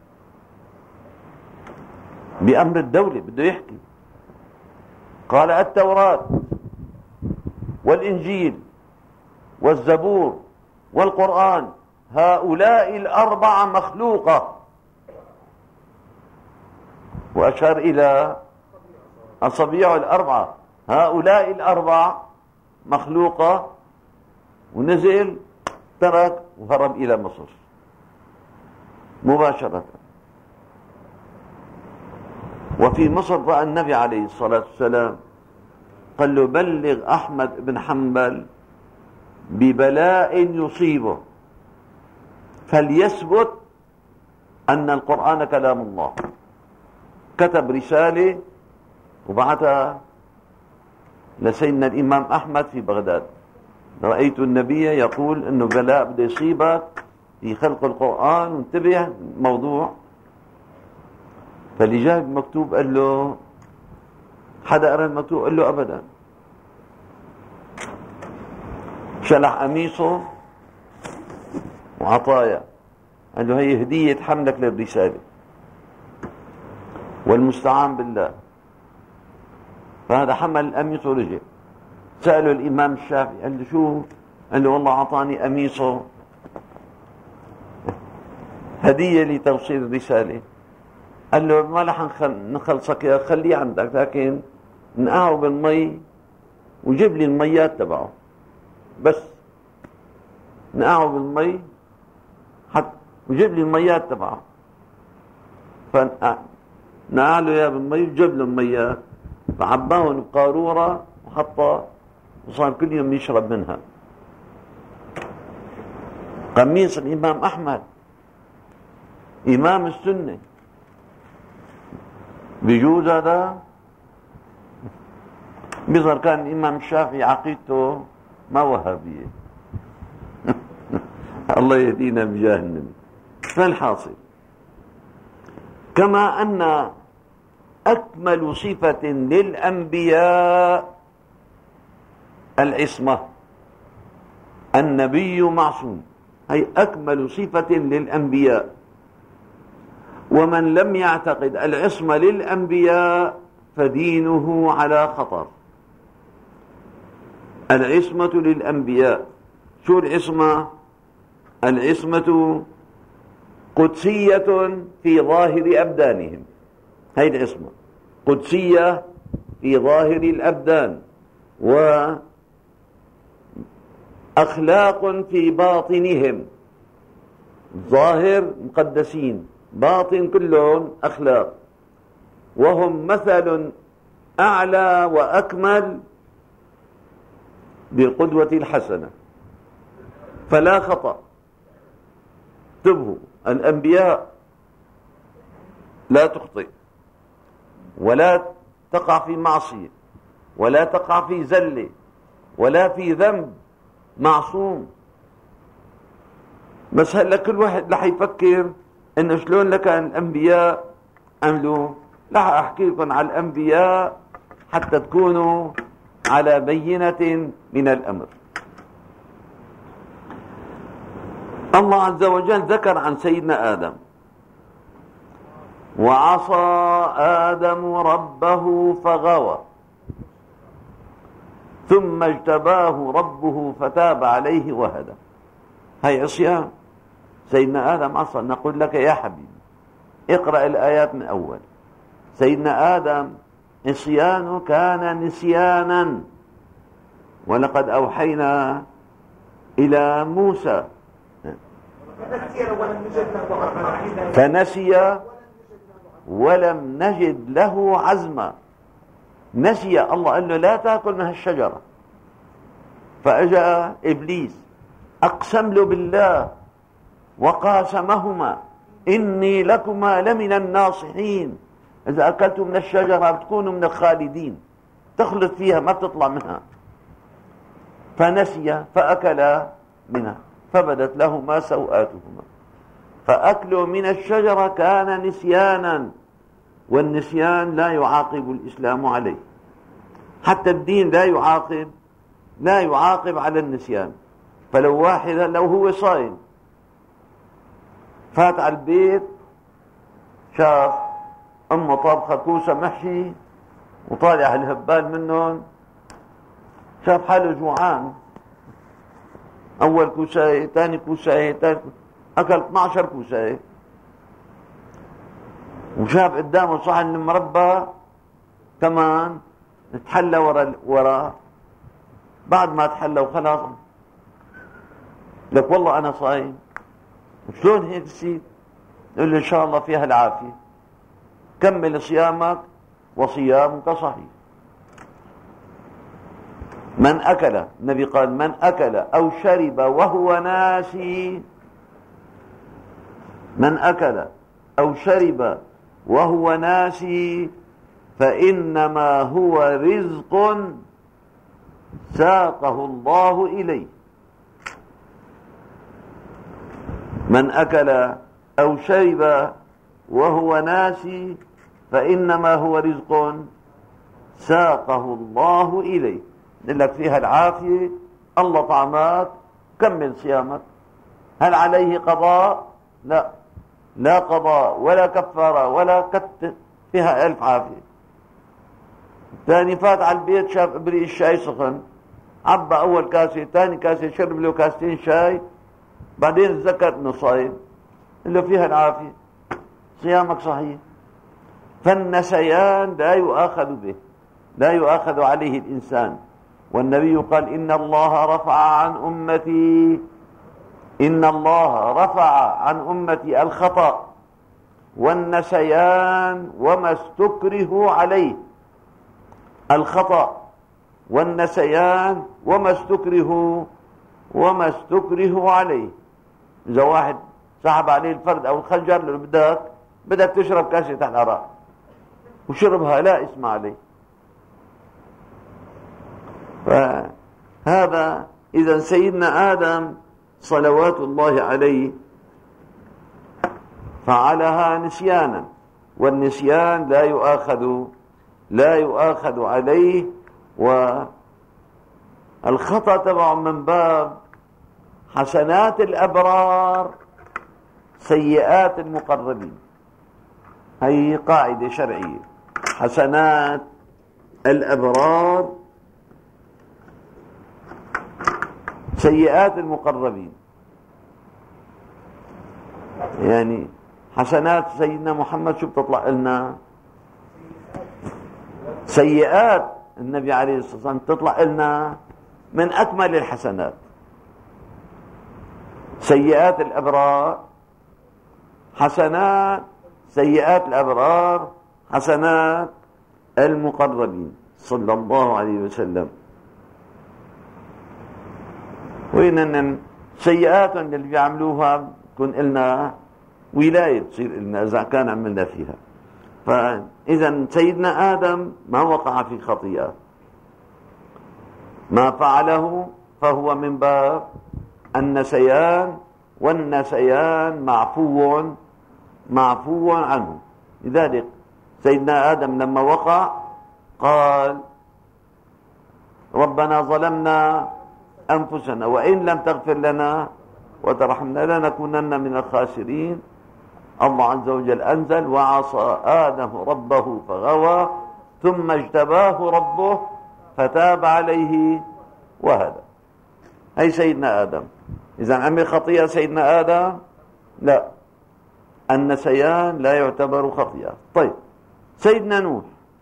بأمر الدولة بده يحكي. قال التوراة والإنجيل والزبور والقرآن هؤلاء الأربعة مخلوقة، وأشار إلى أصابعه الأربعة، هؤلاء الأربع مخلوقة. ونزل ترك وهرب إلى مصر مباشرة. وفي مصر رأى النبي عليه الصلاة والسلام، قال له بلغ أحمد بن حنبل ببلاء يصيبه فليثبت أن القرآن كلام الله. كتب رسالة وبعثها لسيدنا الإمام أحمد في بغداد: رأيت النبي يقول أنه بلاء بده يصيبك في خلق القرآن، وانتبه موضوع. فاللي جاب المكتوب قال له، حدا قرأ المكتوب؟ قال له أبدا. شلح قميصه وعطايا، قال له هي هدية حملك للرسالة والمستعان بالله. فهذا حمل القميص ورجع. سأله الإمام الشافعي، قال له شو؟ قال له والله أعطاني قميصه هدية لتوصيل الرسالة. قال له ما رح نخلصك يا، خليه عندك، لكن نقعه بالمي وجيب لي الميات تبعه، بس نقعه بالمي وجيب لي الميات تبعه. فنقع له اياه بالمي وجيب له الميات، فعباهم بقارورة وحطها وصار كل يوم يشرب منها. قميص الإمام أحمد إمام السنة بيجوز هذا؟ بيظهر كان الإمام الشافعي عقيدته ما وهابية. الله يهدينا بجاه النبي. فالحاصل كما أن أكمل صفة للأنبياء العصمة، النبي معصوم، هي أكمل صفة للأنبياء. ومن لم يعتقد العصمة للأنبياء فدينه على خطر. العصمة للأنبياء، شو العصمة؟ العصمة قدسية في ظاهر أبدانهم، هي العصمة قدسية في ظاهر الأبدان، وأخلاق في باطنهم. ظاهر مقدسين، باطن كلهم أخلاق، وهم مثل أعلى وأكمل بالقدوة الحسنة، فلا خطأ. انتبهوا، الأنبياء لا تخطئ ولا تقع في معصية ولا تقع في زلة ولا في ذنب، معصوم. بس هلا كل واحد رح يفكر انه شلون لكان الأنبياء عملوا. رح احكي لكم على الأنبياء حتى تكونوا على بينة من الأمر. الله عز وجل ذكر عن سيدنا آدم: وعصى آدم ربه فغوى ثم اجتباه ربه فتاب عليه وهدى. هي عصيان سيدنا آدم، عصى. نقول لك يا حبيبي اقرأ الآيات من أول. سيدنا آدم عصيانه كان نسيانا، ولقد أوحينا إلى موسى فنسي ولم نجد له عزما. نسي، الله قال له لا تأكل من الشجرة، فأجأ إبليس أقسم له بالله وقاسمهما إني لكما لمن الناصحين، إذا أكلتم من الشجرة بتكونوا من الخالدين، تخلد فيها ما بتطلع منها. فنسي فأكلا منها فبدت لهما سوآتهما. فأكلوا من الشجرة كان نسيانا، والنسيان لا يعاقب الإسلام عليه، حتى الدين لا يعاقب على النسيان. فلو واحد لو هو صايم فات على البيت شاف أمه طابخة كوسة محشي وطالع الهبال منهم، شاف حاله جوعان، أول كوساية ثاني كوساية ثالث، أكل 12 كوساية، وشاف قدامه صحن مربى كمان تحلى ورا بعد ما تحلى وخلاص لك والله أنا صايم. شلون هيك تصير؟ يقول له إن شاء الله فيها العافية، كمل صيامك وصيامك صحيح. من أكل، النبي قال من أكل أو شرب وهو ناسي، من أكل أو شرب وهو ناسي فإنما هو رزق ساقه الله إليه. من أكل أو شرب وهو ناسي فإنما هو رزق ساقه الله إليه. لك فيها العافية، الله طعمات، كمل صيامك. هل عليه قضاء؟ لا قضاء ولا كفارة ولا فيها ألف عافية. ثاني فات على البيت شاف إبريق الشاي سخن، عبى أول كاسة ثاني كاسة، شرب له كاستين شاي، بعدين تذكر انه صايم، اللي فيها العافية، صيامك صحيح. فالنسيان لا يؤاخذ به، لا يؤاخذ عليه الإنسان. والنبي قال إن الله رفع عن أمتي الخطأ والنسيان وما استكرهوا عليه. الخطأ والنسيان وما استكرهوا عليه. إذا واحد سحب عليه الفرد أو الخنجر لو بدك تشرب كاسة العراق وشربها لا اسم عليه. فهذا إذا سيدنا آدم صلوات الله عليه فعلها نسيانا، والنسيان لا يؤاخذ عليه، والخطأ تبع من باب حسنات الأبرار سيئات المقربين. هي قاعدة شرعية، حسنات الأبرار سيئات المقربين. يعني حسنات سيدنا محمد شو بتطلع لنا؟ سيئات النبي عليه الصلاة والسلام تطلع لنا من أكمل الحسنات. سيئات الأبرار حسنات، سيئات الأبرار حسنات المقربين صلى الله عليه وسلم. وإن سيئات اللي بيعملوها تكون لنا ولاية، تصير لنا إذا كان عملنا فيها. فإذا سيدنا آدم ما وقع في خطيئة، ما فعله فهو من باب النسيان، والنسيان معفو عنه. لذلك سيدنا آدم لما وقع قال ربنا ظلمنا أنفسنا وإن لم تغفر لنا وترحمنا لنكونن من الخاسرين. الله عز وجل أنزل وعصى آدم ربه فغوى ثم اجتباه ربه فتاب عليه وهدى. أي سيدنا آدم إذا عمل خطيئة سيدنا آدم لا، النسيان لا يعتبر خطيئة. طيب سيدنا نوح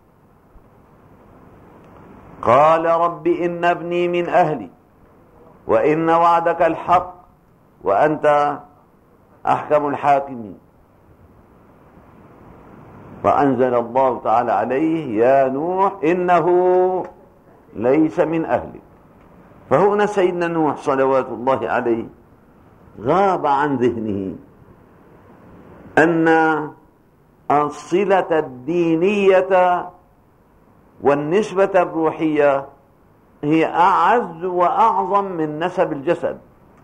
قال رب إن ابني من أهلي وإن وعدك الحق وأنت أحكم الحاكمين. فأنزل الله تعالى عليه يا نوح إنه ليس من أهلك. فهنا سيدنا نوح صلوات الله عليه غاب عن ذهنه أن الصلة الدينية والنسبة الروحية هي أعز وأعظم من نسب الجسد.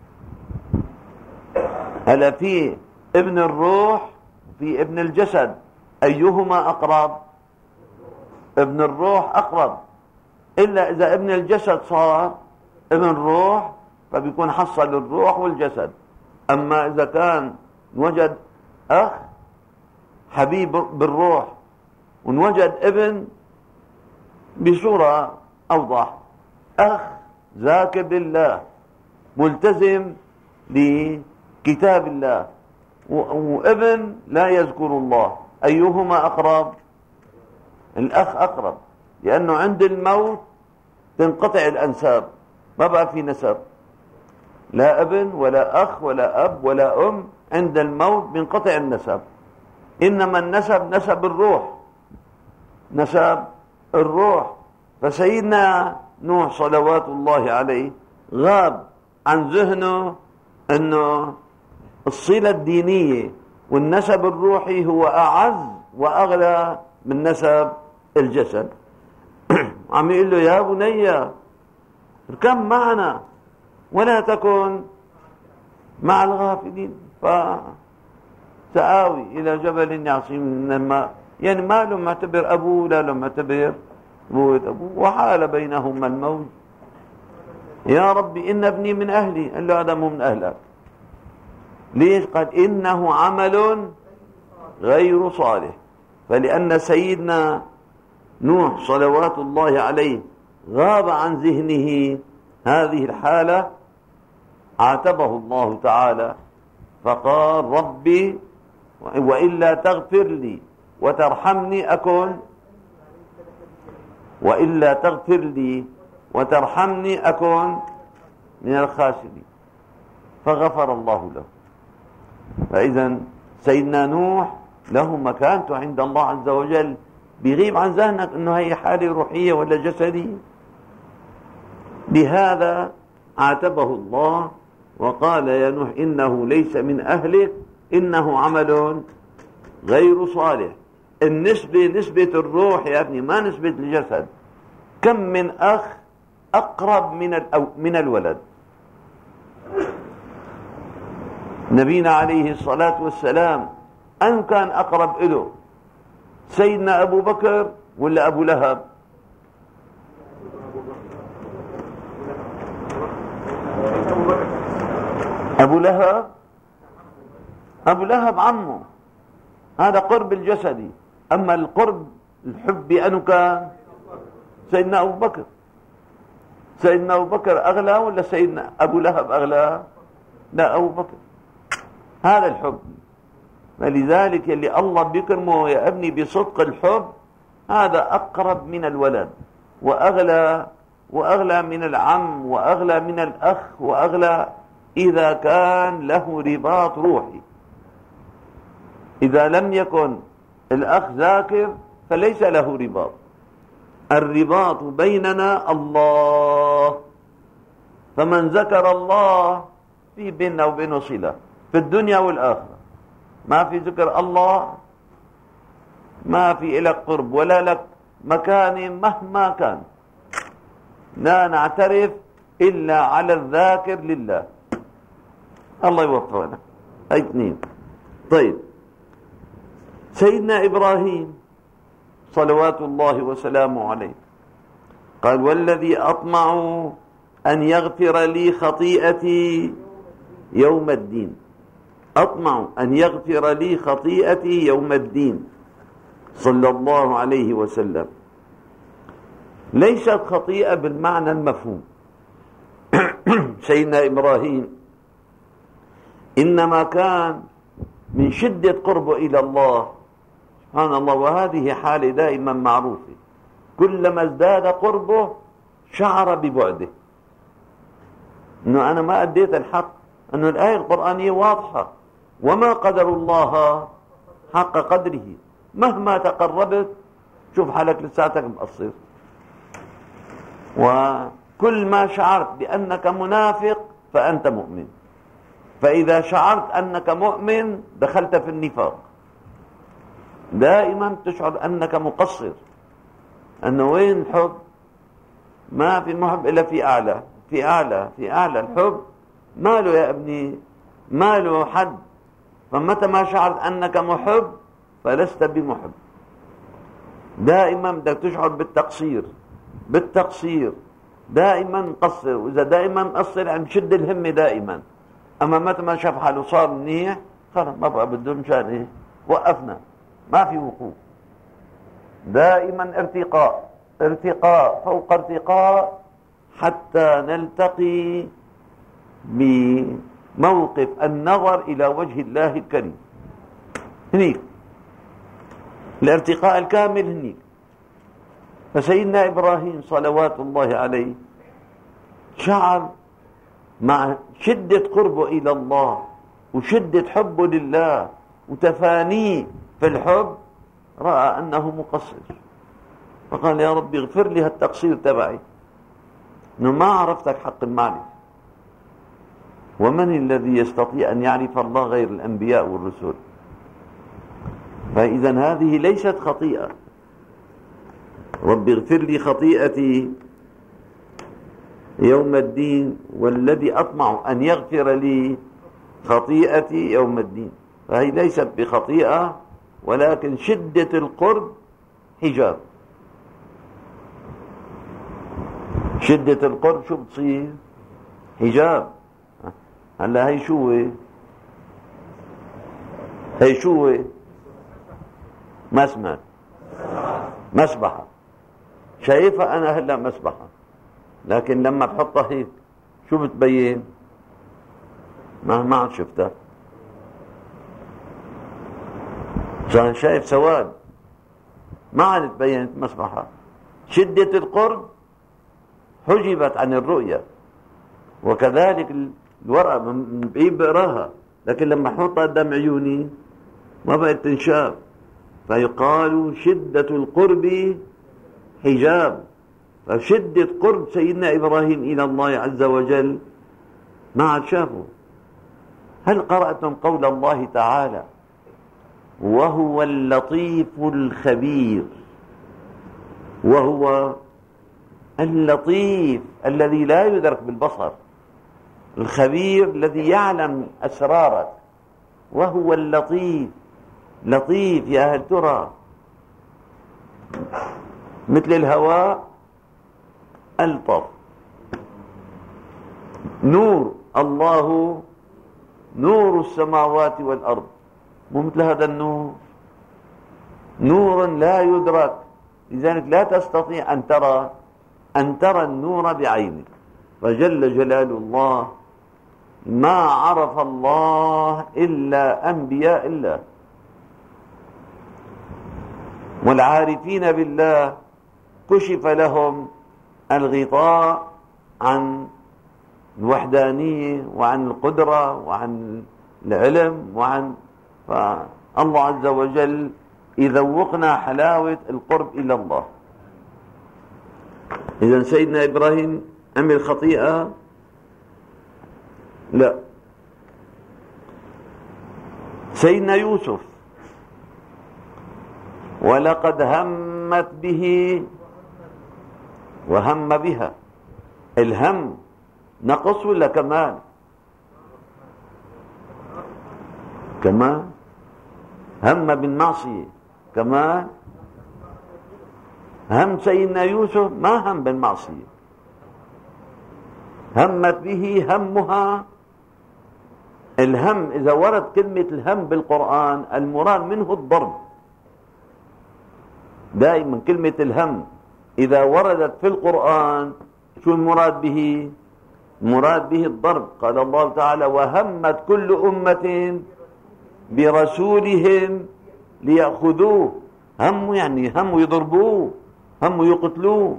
هلا في ابن الروح في ابن الجسد، أيهما أقرب؟ ابن الروح أقرب، إلا إذا ابن الجسد صار ابن الروح فبيكون حصل الروح والجسد. أما إذا كان وجد أخ حبيب بالروح ونوجد ابن بصورة أوضح، أخ ذاكر لله ملتزم لكتاب الله وابن لا يذكر الله، أيهما أقرب؟ الأخ أقرب، لأنه عند الموت تنقطع الأنساب، ما بقى في نسب، لا ابن ولا أخ ولا أب ولا أم، عند الموت بينقطع النسب. إنما النسب نسب الروح، نسب الروح. فسيدنا نوح صلوات الله عليه غاب عن ذهنه أنه الصلة الدينية والنسب الروحي هو أعز وأغلى من نسب الجسد. عم يقول له يا بني اركب معنا ولا تكن مع الغافلين. فسآوي إلى جبل يعصمني من الماء، يعني ما له معتبر أبوه لا له معتبر موت أبوه، وحال بينهما الموت. يا ربي إن ابني من أهلي، قال له هذا مو من أهلك. ليش؟ قال إنه عمل غير صالح. فلأن سيدنا نوح صلوات الله عليه غاب عن ذهنه هذه الحالة، عاتبه الله تعالى فقال ربي وإلا تغفر لي وترحمني أكن من الخاسرين. فغفر الله له. فإذا سيدنا نوح له مكانته عند الله عز وجل، بيغيب عن ذهنك انه هي حالة روحية ولا جسدية. لهذا عاتبه الله وقال يا نوح إنه ليس من أهلك إنه عمل غير صالح. النسبة نسبة الروح يا ابني، ما نسبة الجسد. كم من أخ أقرب من الولد. نبينا عليه الصلاة والسلام أن كان أقرب إله، سيدنا أبو بكر ولا أبو لهب؟ أبو لهب. أبو لهب عمه، هذا قرب الجسدي. أما القرب الحبي أنه كان سيدنا أبو بكر. سيدنا أبو بكر أغلى ولا سيدنا أبو لهب أغلى؟ لا، أبو بكر. هذا الحب. فلذلك اللي الله بيكرمه يا ابني بصدق الحب، هذا أقرب من الولد وأغلى من العم وأغلى من الأخ وأغلى إذا كان له رباط روحي. إذا لم يكن الأخ ذاكر فليس له رباط. الرباط بيننا الله، فمن ذكر الله في بيننا وبينه صلة في الدنيا والآخرة. ما في ذكر الله ما في لك قرب ولا لك مكان مهما كان. لا نعترف إلا على الذاكر لله. الله يوفقنا. أي اثنين. طيب، سيدنا إبراهيم صلوات الله وسلامه عليه قال والذي أطمع أن يغفر لي خطيئتي يوم الدين. أطمع أن يغفر لي خطيئتي يوم الدين صلى الله عليه وسلم. ليست خطيئة بالمعنى المفهوم. سيدنا إبراهيم إنما كان من شدة قربه إلى الله سبحان الله، وهذه حالة دائما معروفة، كلما ازداد قربه شعر ببعده، إنه أنا ما أديت الحق، أنه الآية القرآنية واضحة، وما قدر الله حق قدره. مهما تقربت شوف حالك لساتك مقصر. وكل ما شعرت بأنك منافق فأنت مؤمن، فإذا شعرت أنك مؤمن دخلت في النفاق. دائما تشعر أنك مقصر، أنه وين الحب؟ ما في محب إلا في أعلى في أعلى في أعلى. الحب ما له يا ابني، ما له حد. فمتى ما شعرت أنك محب فلست بمحب. دائما بدك تشعر بالتقصير دائما مقصر. وإذا دائما مقصر عم شد الهمة دائما. أما متى ما شاف حاله صار منيح خلاص ما بقى بده مشان إيه، وقفنا، ما في وقوف. دائما ارتقاء فوق ارتقاء حتى نلتقي بموقف النظر إلى وجه الله الكريم. هنيك الارتقاء الكامل هنيك. فسيدنا إبراهيم صلوات الله عليه شعر مع شدة قربه إلى الله وشدة حبه لله وتفانيه في الحب، رأى أنه مقصر، فقال يا ربي اغفر لي هالتقصير تبعي، أنه ما عرفتك حق المعرفة. ومن الذي يستطيع أن يعرف الله غير الأنبياء والرسل؟ فإذا هذه ليست خطيئة. ربي اغفر لي خطيئتي يوم الدين والذي أطمع أن يغفر لي خطيئتي يوم الدين. فهي ليست بخطيئة، ولكن شدة القرب حجاب. شدة القرب شو بتصير؟ حجاب. هلا هي شو مسبحة. شايفها أنا هلا مسبحة، لكن لما تحطها هيك شو بتبين؟ ما عاد شفتها، عشان شايف سواد، ما عاد تبين مسبحة. شدة القرب حجبت عن الرؤية. وكذلك الورقة من بعيد بقراها، لكن لما احطها قدام عيوني ما بقت تنشاف. فيقال شدة القرب حجاب. فشدة قرب سيدنا إبراهيم إلى الله عز وجل ما عاد شافه. هل قرأتم قول الله تعالى وهو اللطيف الخبير؟ وهو اللطيف الذي لا يدرك بالبصر، الخبير الذي يعلم أسرارك، وهو اللطيف. لطيف يا هل ترى مثل الهواء ألطف. نور الله نور السماوات والأرض، مو مثل هذا النور، نور لا يدرك، لذلك لا تستطيع أن ترى النور بعينك. فجل جلال الله ما عرف الله إلا أنبياء الله، والعارفين بالله كشف لهم الغطاء عن الوحدانية وعن القدرة وعن العلم فالله عز وجل يذوقنا حلاوة القرب إلى الله. إذن سيدنا إبراهيم عمل خطيئة؟ لا. سيدنا يوسف ولقد همت به وهم بها. الهم نقص ولا كمال؟ كمال. هم بالمعصية كمال. هم سيدنا يوسف ما هم بالمعصية، همت به همها. الهم إذا ورد كلمة الهم بالقرآن المراد منه الضرب. دائما كلمة الهم إذا وردت في القرآن شو المراد به؟ مراد به الضرب. قال الله تعالى وهمت كل أمة برسولهم ليأخذوه. هم يعني هم يضربوه، هم يقتلوه،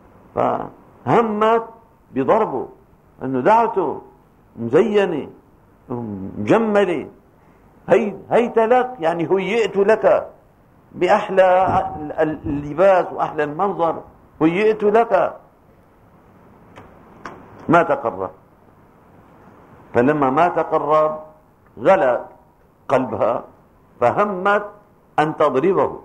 فهمت بضربه، أنه دعوته مزينة مجملة، هيت لك يعني هيئت لك بأحلى اللباس وأحلى المنظر، هيئت لك، ما تقرب. فلما ما تقرب غلى قلبها فهمت أن تضربه،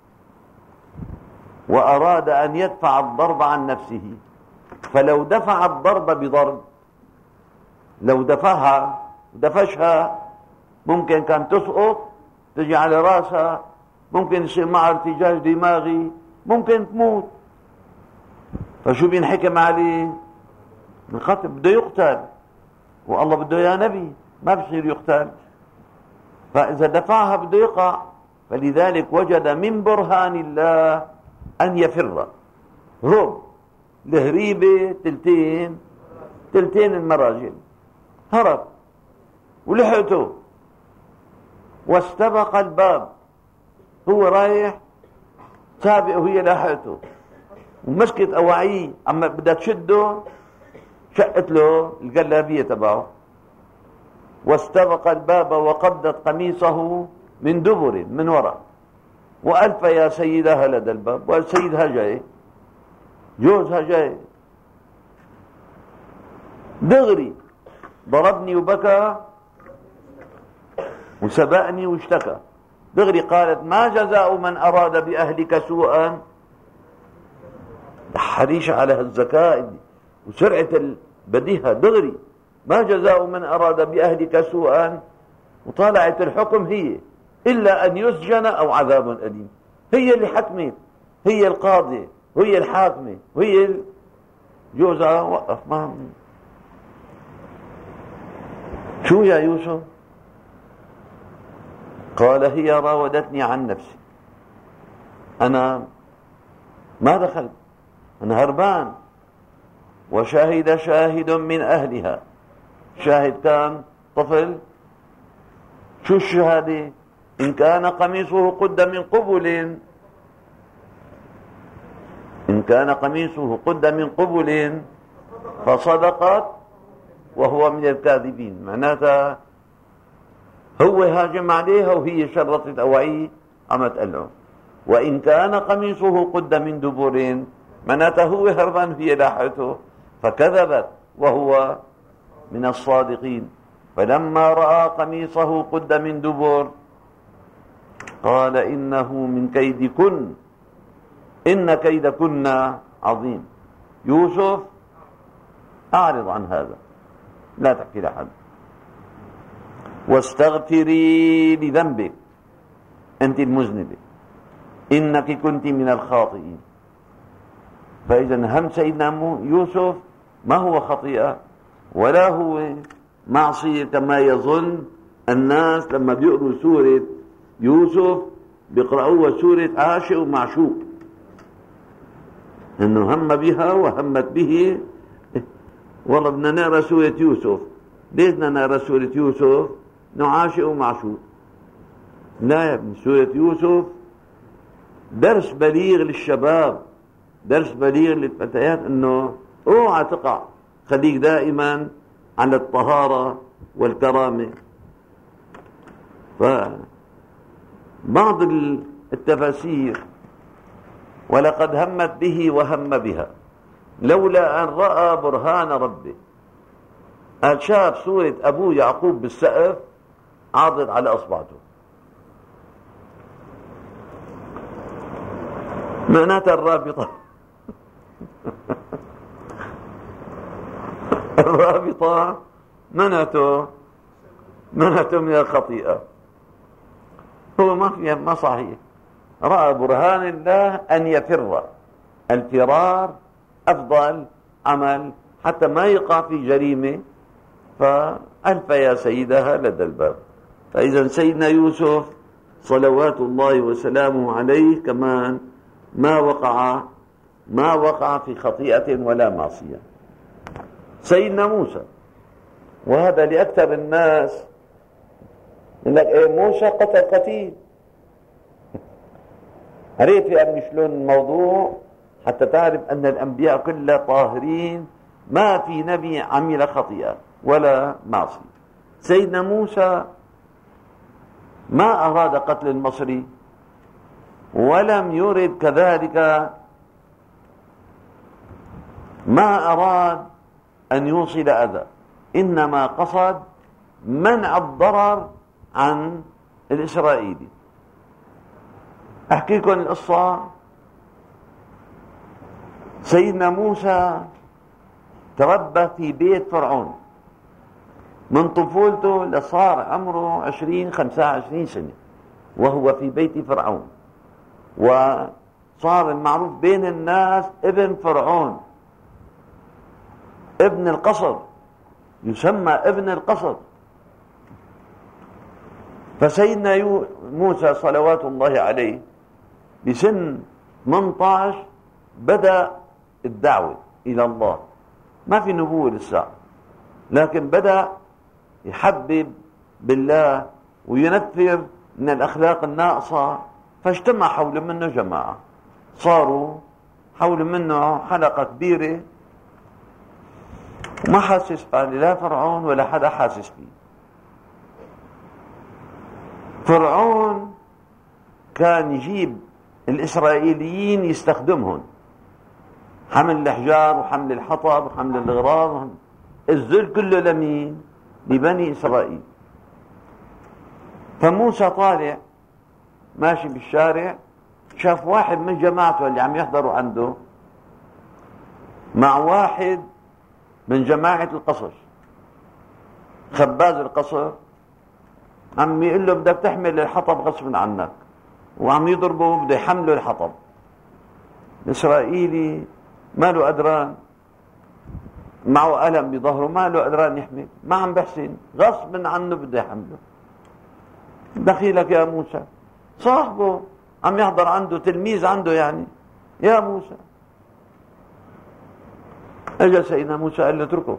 وأراد أن يدفع الضرب عن نفسه. فلو دفع الضرب بضرب، لو دفشها ممكن كان تسقط، تجي على راسها، ممكن يصير معها ارتجاج دماغي، ممكن تموت. فشو بينحكم عليه؟ من قتل، بده يقتل، والله بده يا نبي ما بصير يقتل. فإذا دفعها بده يقع. فلذلك وجد من برهان الله أن يفر. هرب الهريبة تلتين المراجل، هرب ولحقته واستبق الباب. هو رايح سابق وهي لاحقته ومسكت أواعيه، أما بدها تشده شقت له الجلابية تبعه. واستبق الباب وقبضت قميصه من دبر من وراء وألف يا سيدها لدى الباب. والسيدها جاي، جوزها جاي، دغري ضربني وبكى وسبقني واشتكى. دغري قالت ما جزاء من أراد بأهلك سوءا. حريشة على هالذكاء وسرعة البديهة. دغري ما جزاء من أراد بأهلك سوءا، وطالعت الحكم هي إلا أن يسجن أو عذاب أليم. هي اللي حكمت، هي القاضي وهي الحاكمة وهي جوزها وقف. ما شو يا يوسف؟ قال هي راودتني عن نفسي، أنا ما دخلت، أنا هربان. وشهد شاهد من أهلها. شاهد كان طفل. شو الشهادة؟ إن كان قميصه قد من قبل، إن كان قميصه قد من قبل فصدقت وهو من الكاذبين. معناتها هو هاجم عليها وهي شرطت أوعيه عم تقلعه. وإن كان قميصه قد من دبر، معناته هو هربان، هي لاحقته فكذبت وهو من الصادقين. فلما رأى قميصه قد من دبر قال إنه من كيدكن إن كيدكن عظيم. يوسف أعرض عن هذا، لا تحكي لأحد، واستغفري لذنبك، أنت المذنبة، إنك كنت من الخاطئين. فإذا هم سيدنا يوسف ما هو خطيئة ولا هو معصية كما يظن الناس لما بيقروا سورة يوسف بيقرأوها سورة عاشق ومعشوق، إنه هم بها وهمت به. والله بدنا نقرأ سورة يوسف، ليش بدنا نقرأ سورة يوسف؟ عاشق ومعشوق. لا يا ابن، سورة يوسف درس بليغ للشباب، درس بليغ للفتيات، انه اوعى تقع، خليك دائما على الطهارة والكرامة. فبعض التفاسير ولقد همت به وهم بها لولا أن رأى برهان ربه. قال شاف صورة أبوه يعقوب بالسقف عاضد على أصبعته، معناتها الرابطة الرابطة منعته من الخطيئة. هو ما صحيح. رأى برهان الله أن يفر، الفرار أفضل عمل حتى ما يقع في جريمة، فألف يا سيدها لدى الباب. فإذا سيدنا يوسف صلوات الله وسلامه عليه كمان ما وقع في خطيئة ولا معصية. سيدنا موسى، وهذا لأكثر الناس يقول لك موسى قتيل. قريت في ابن شلون الموضوع حتى تعرف أن الأنبياء كلها طاهرين، ما في نبي عمل خطيئة ولا معصية. سيدنا موسى ما أراد قتل المصري، ولم يرد كذلك، ما أراد أن يوصل أذى، إنما قصد منع الضرر عن الإسرائيلي. أحكي لكم القصة. سيدنا موسى تربى في بيت فرعون من طفولته لصار عمره 25 سنة وهو في بيت فرعون، وصار المعروف بين الناس ابن فرعون، ابن القصر، يسمى ابن القصر. فسيدنا موسى صلوات الله عليه بسن 18 بدأ الدعوة إلى الله، ما في نبوة لسه، لكن بدأ يحبب بالله وينفر من الأخلاق الناقصة. فاجتمع حول منه جماعة، صاروا حول منه حلقة كبيرة، وما حاسس لا فرعون ولا حدا حاسس فيه. فرعون كان يجيب الإسرائيليين يستخدمهم، حمل الأحجار وحمل الحطب وحمل الأغراض، الذل كله لمين؟ لبني إسرائيل. فموسى طالع ماشي بالشارع، شاف واحد من جماعته اللي عم يحضروا عنده مع واحد من جماعة القصر، خباز القصر، عم يقول له بدك تحمل الحطب غصب عنك، وعم يضربه بده يحمله الحطب. الإسرائيلي ما له أدران، معه ألم بظهره، ما له أدران يحمل، ما عم بحسن، غصب عنه بده يحمله. دخيلك يا موسى، صاحبه عم يحضر عنده، تلميذ عنده يعني، يا موسى. اجى سيدنا موسى قال له اتركه،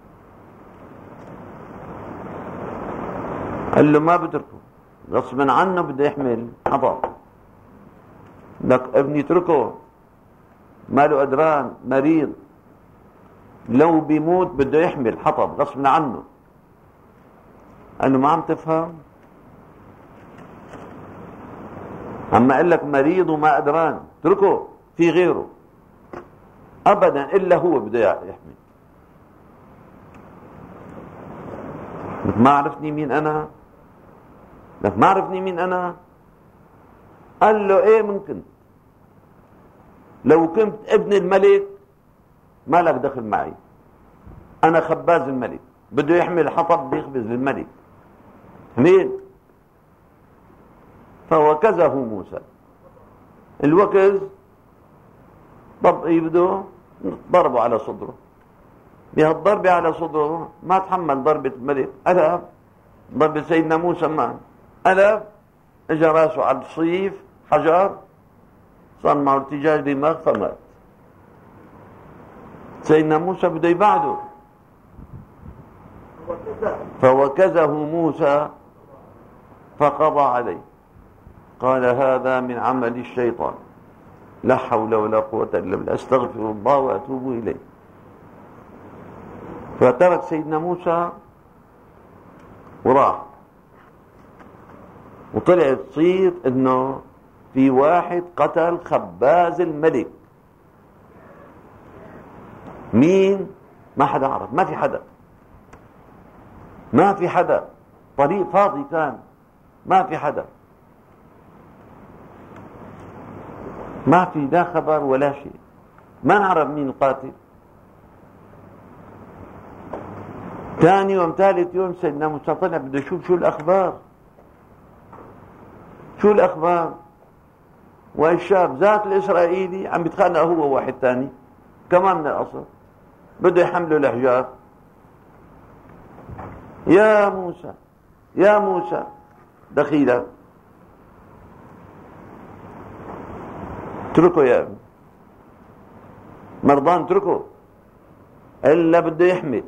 قال له ما بتركه، غصب عنه بده يحمل حطب. لك ابني اتركه، ما له أدران، مريض، لو بيموت بده يحمل حطب غصب عنه. قال له ما عم تفهم، عم اقول لك مريض وما أدران، اتركه، في غيره. أبدا إلا هو بده يحمي. لك ما عرفني مين أنا؟ لك ما عرفني مين أنا؟ قال له إيه ممكن، لو كنت ابن الملك ما لك دخل معي، أنا خباز الملك. بده يحمل حطب بيخبز للملك، حميل. فوكزه موسى. الوكز بده ضربه على صدره. بهالضربة على صدره ما تحمل ضربة الملك، ألف ضربة سيدنا موسى، ما ألف، اجى راسه على الصيف حجر، صار معه ارتجاج دماغ فمات. سيدنا موسى بده يبعده، فوكزه موسى فقضى عليه. قال هذا من عمل الشيطان، لا حول ولا قوة إلا بالله، استغفر الله وأتوب إليه. فترك سيدنا موسى وراح، وطلع تصير انه في واحد قتل خباز الملك. مين؟ ما حدا عرف، ما في حدا، ما في حدا، طريق فاضي كان، ما في حدا، ما في لا خبر ولا شيء، ما نعرف مين القاتل. ثاني يوم ثالث يوم سيدنا موسى طلع بده يشوف شو الأخبار، شو الأخبار. والشاب ذات الإسرائيلي عم بيتخانق هو واحد ثاني كمان من الأصل، بده يحمله الحجار. يا موسى يا موسى دخيلك، اتركه يا ابني، مرضان اتركه، إلا بده يحمل.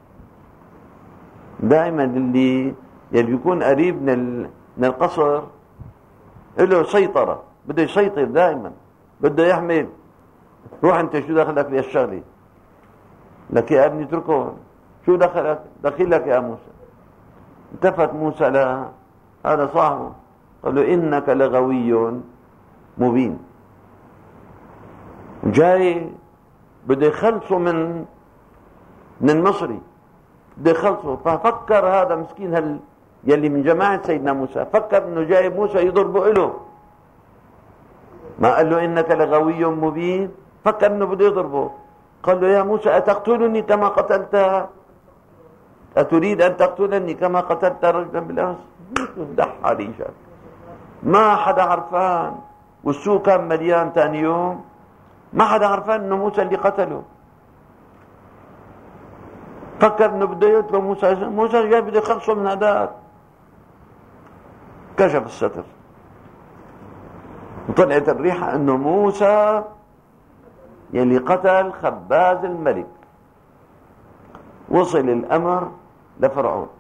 دائما اللي يكون قريب من القصر له سيطرة، بده يسيطر دائما، بده يحمل. روح انت، شو دخلك بهالشغله؟ لك يا ابني اتركه، شو دخلك يا موسى؟ التفت موسى لا، هذا صاحبه، قال له انك لغوي مبين. جاي بده يخلصه من المصري، بده يخلصه. ففكر هذا مسكين يلي من جماعة سيدنا موسى، فكر انه جاي موسى يضربه له، ما قال له انك لغوي مبين، فكر انه بده يضربه. قال له يا موسى أتقتلني كما قتلت، أتريد أن تقتلني كما قتلت رجلا بالأمس؟ دح علي شاك، ما حدا عرفان، والسوق كان مليان ثاني يوم، ما حدا عرفان انه موسى اللي قتله. فكر انه بده يقتله موسى جاي بده يخلصه من هذاك. كشف الستر وطلعت الريحة انه موسى يلي قتل خباز الملك. وصل الامر لفرعون.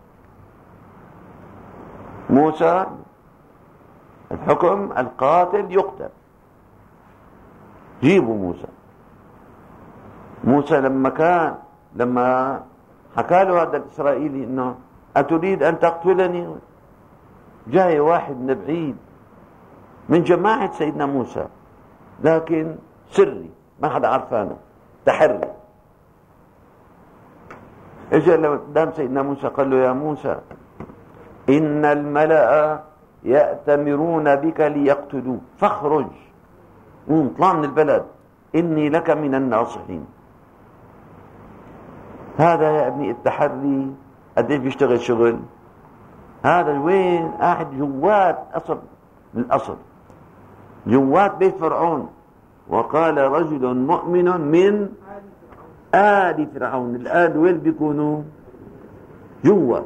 موسى الحكم القاتل يقتل، جيبوا موسى لما حكى له هذا الإسرائيلي انه أتريد أن تقتلني، جاي واحد من بعيد من جماعة سيدنا موسى، لكن سري ما حدا عرفانه، تحري. اجى قدام سيدنا موسى قال له يا موسى إن الملأ يأتمرون بك ليقتلوك فاخرج، اطلع من البلد، إني لك من الناصحين. هذا يا ابني التحري قديش بيشتغل شغل. هذا وين؟ قاعد جوات القصر، جوات بيت فرعون. وقال رجل مؤمن من آل فرعون. الآل وين بيكونوا؟ جوا.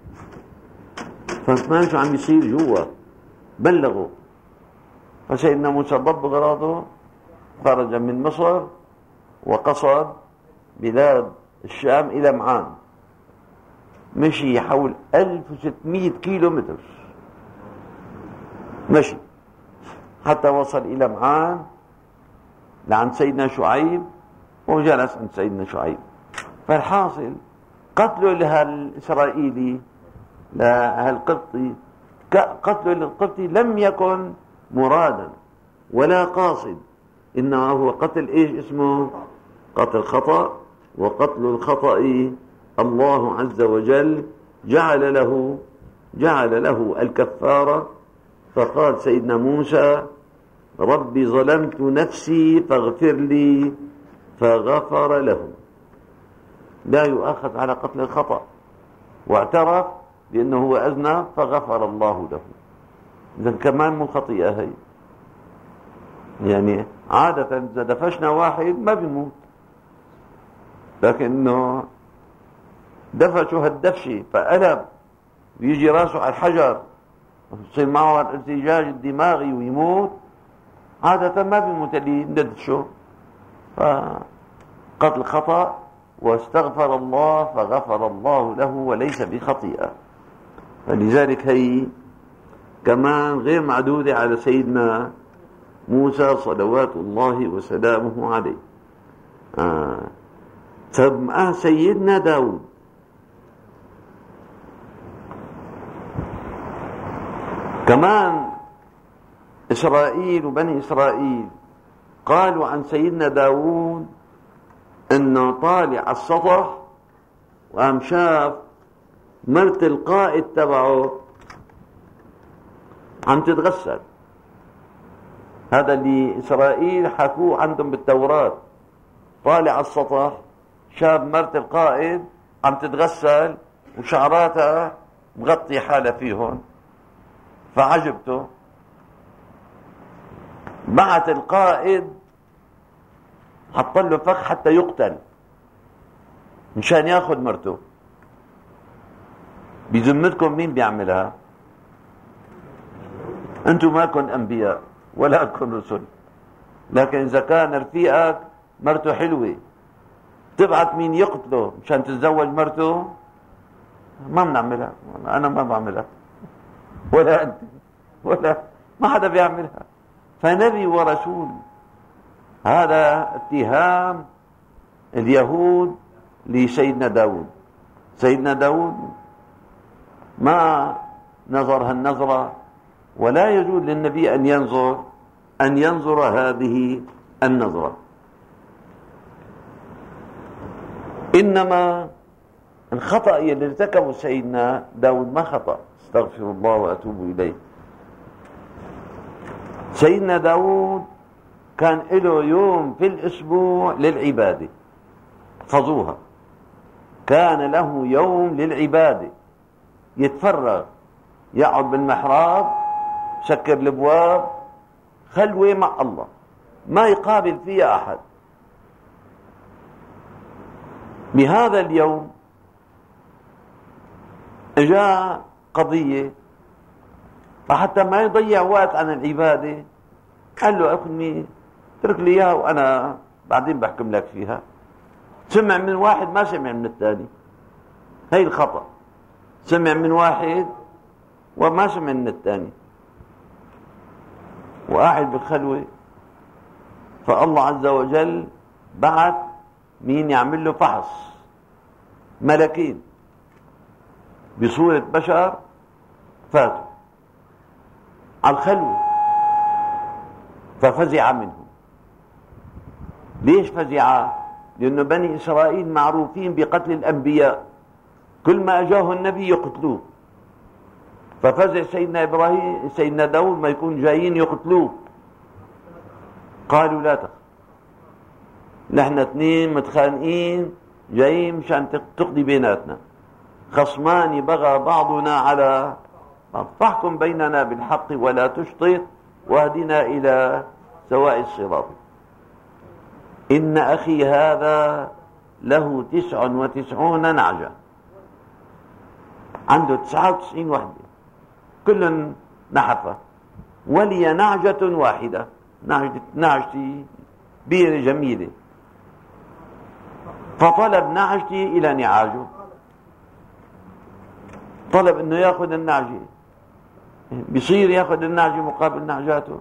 فما شو عم يصير جوا، بلغوا. فسيدنا موسى ضب غراضه، خرج من مصر وقصد بلاد الشام إلى معان، مشي حول 1600 كيلو متر مشي حتى وصل إلى معان لعند سيدنا شعيب، وجلس عند سيدنا شعيب. فالحاصل قتله لهالإسرائيلي لهالقبطي، قتله للقبطي لم يكن مرادا ولا قاصد، إنما هو قتل إيش اسمه؟ قتل خطأ، وقتل الخطأ الله عز وجل جعل له الكفارة. فقال سيدنا موسى: ربي ظلمت نفسي فاغفر لي، فغفر له. لا يؤاخذ على قتل الخطأ، واعترف بأنه هو أذنب فغفر الله له. إذن كمان مو خطيئة هي. يعني عادة إذا دفشنا واحد ما بيموت، لكنه دفشوا هالدفشة فقلب ويجي راسه على الحجر ويصير معه الارتجاج الدماغي ويموت، عادة ما بيموت اللي نددشه. فقتل خطأ واستغفر الله فغفر الله له وليس بخطيئة. فلذلك هي كمان غير معدودة على سيدنا موسى صلوات الله وسلامه عليه. سيدنا داود كمان إسرائيل وبني إسرائيل قالوا عن سيدنا داود أنه طالع على السطح وقام شاف مرت القائد تبعه عم تتغسل. هذا اللي إسرائيل حكوه عندهم بالتوراة. طالع على السطح شاف مرت القائد عم تتغسل وشعراتها مغطي حالها فيهم، فعجبته. بعت القائد حط له فخ حتى يقتل مشان ياخذ مرته. بذمتكم مين بيعملها؟ انتم ما كن انبياء ولا كن رسل، لكن اذا كان رفيقك مرته حلوه تبعت مين يقتله مشان تتزوج مرته؟ ما بنعملها. انا ما بعملها ولا انت ولا ما حدا بيعملها. فنبي ورسول. هذا اتهام اليهود لسيدنا داود. سيدنا داود ما نظر هالنظرة، ولا يجوز للنبي أن ينظر هذه النظرة. إنما الخطأ اللي ارتكبه سيدنا داود ما خطأ، استغفر الله وأتوب إليه. سيدنا داود كان له يوم في الأسبوع للعبادة، احفظوها. كان له يوم للعبادة، يتفرغ، يقعد بالمحراب، سكر الابواب، خلوة مع الله، ما يقابل فيها أحد. بهذا اليوم جاء قضية، فحتى ما يضيع وقت عن العبادة قال له: أخني اترك لي إياها وأنا بعدين بحكم لك فيها. سمع من واحد ما سمع من الثاني. هي الخطأ، سمع من واحد وما سمع من الثاني، وقاعد بالخلوة. فالله عز وجل بعث مين يعمل له فحص؟ ملكين بصورة بشر فاتوا على الخلوة، ففزع منهم. ليش فزع؟ لأنه بني إسرائيل معروفين بقتل الأنبياء، كل ما أجاه النبي يقتلوه. ففزع سيدنا داود ما يكون جايين يقتلوه. قالوا: لا تخف، نحن اثنين متخانقين جايين مشان تقضي بيناتنا، خصمان بغى بعضنا على بعض، فاحكم بيننا بالحق ولا تشطط واهدنا إلى سواء الصراط. إن أخي هذا له 99 نعجة، عنده 99 وحدة كل نحفة، ولي نعجة واحدة، نعجتي بيرة جميلة. فطلب نعجتي إلى نعاجه، طلب انه ياخذ النعجة، بيصير ياخذ النعجة مقابل نعجاته.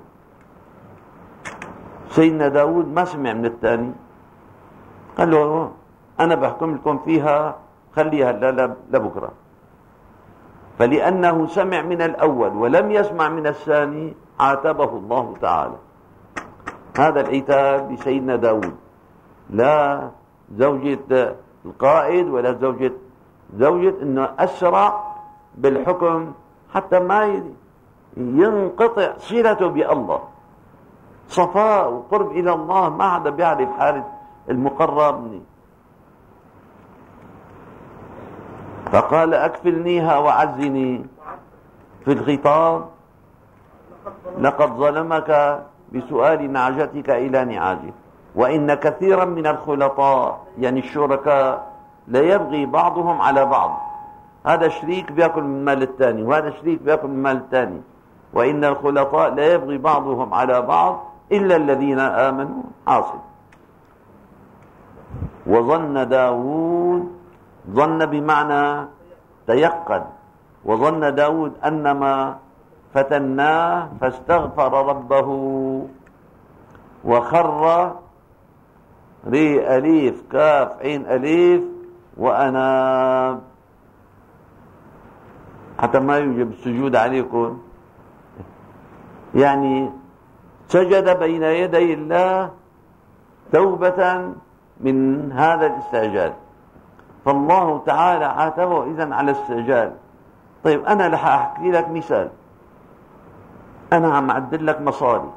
سيدنا داود ما سمع من الثاني، قال له: انا بحكم لكم فيها، خليها لبكره. فلأنه سمع من الأول ولم يسمع من الثاني عاتبه الله تعالى. هذا العتاب لسيدنا داود. لا زوجة القائد ولا زوجة انه اسرع بالحكم حتى ما ينقطع صلته بالله. صفاء وقرب الى الله، ما حدا بيعرف حالة المقرب. فقال اكفلنيها وعزني في الخطاب، لقد ظلمك بسؤال نعجتك الى نعاجه، وان كثيرا من الخلطاء يعني الشركاء لا يبغي بعضهم على بعض. هذا شريك بياكل من مال الثاني وهذا شريك بياكل من مال الثاني، وان الخلطاء لا يبغي بعضهم على بعض الا الذين امنوا. حاصل. وظن داود، ظن بمعنى تيقن، وظن داود أنما فتناه فاستغفر ربه وخر ري أليف كاف عين أليف وأناب، حتى ما يوجب السجود عليكم، يعني سجد بين يدي الله توبة من هذا الاستعجال. فالله تعالى عاتبه إذن على الاستعجال. طيب أنا رح أحكي لك مثال. أنا عم أعدل لك مصاري،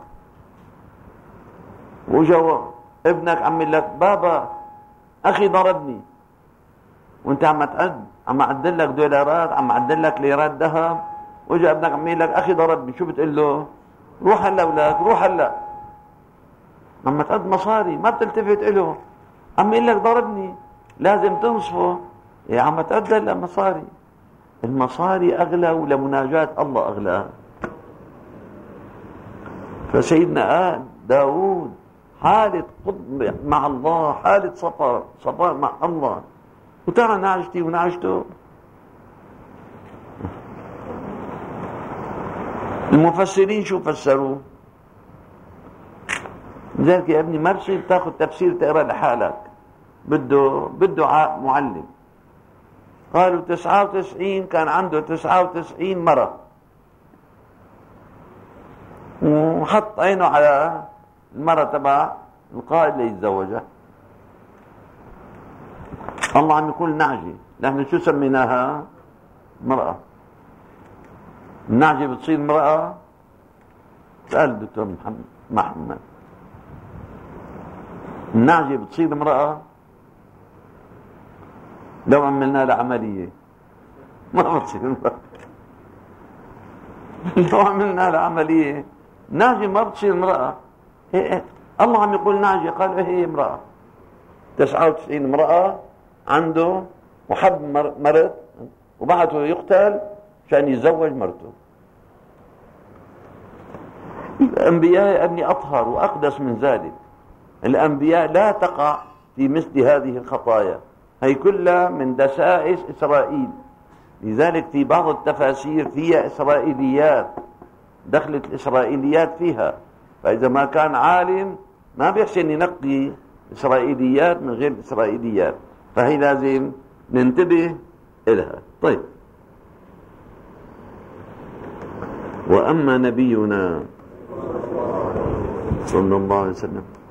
وجا ابنك عم يقول لك بابا أخي ضربني، وأنت عم أعدل لك دولارات، عم أعدل لك ليرات ذهب، وجا ابنك عم يقول لك أخي ضربني، شو بتقول له؟ روح هلا ولك، روح هلا. عم تعد مصاري ما بتلتفت له، عم يقول لك ضربني، لازم تنصفه. يا عم تعدل مصاري، المصاري أغلى ولا مناجاة الله أغلى؟ فسيدنا داود حالة قطب مع الله، حالة صفاء مع الله، وترى نعجتي ونعجته. المفسرين شو فسروا؟ لذلك يا ابني ما بصير تاخذ تفسير تقرا لحالك، بده معلم. قالوا 99 كان عنده 99 مرة، وحط عينه على المرة تبع القائد ليتزوجها. الله عم يقول نعجة، نحن شو سميناها؟ مرأة. النعجة بتصير مرأة؟ سأل الدكتور محمد، النعجة بتصير امرأة؟ لو عملنا لها عملية ما بتصير امرأة. لو عملنا لها عملية نعجة ما بتصير امرأة. الله عم يقول نعجة، قال هي امرأة. 99 امرأة عنده، وحب مرض وبعته يقتل عشان يتزوج مرته. الأنبياء يا ابني أطهر وأقدس من ذلك. الأنبياء لا تقع في مثل هذه الخطايا، هي كلها من دسائس إسرائيل. لذلك في بعض التفاسير فيها إسرائيليات، دخلت الإسرائيليات فيها، فإذا ما كان عالم ما بيحسن ينقي إسرائيليات من غير إسرائيليات، فهي لازم ننتبه إلها. طيب، وأما نبينا صلى الله عليه وسلم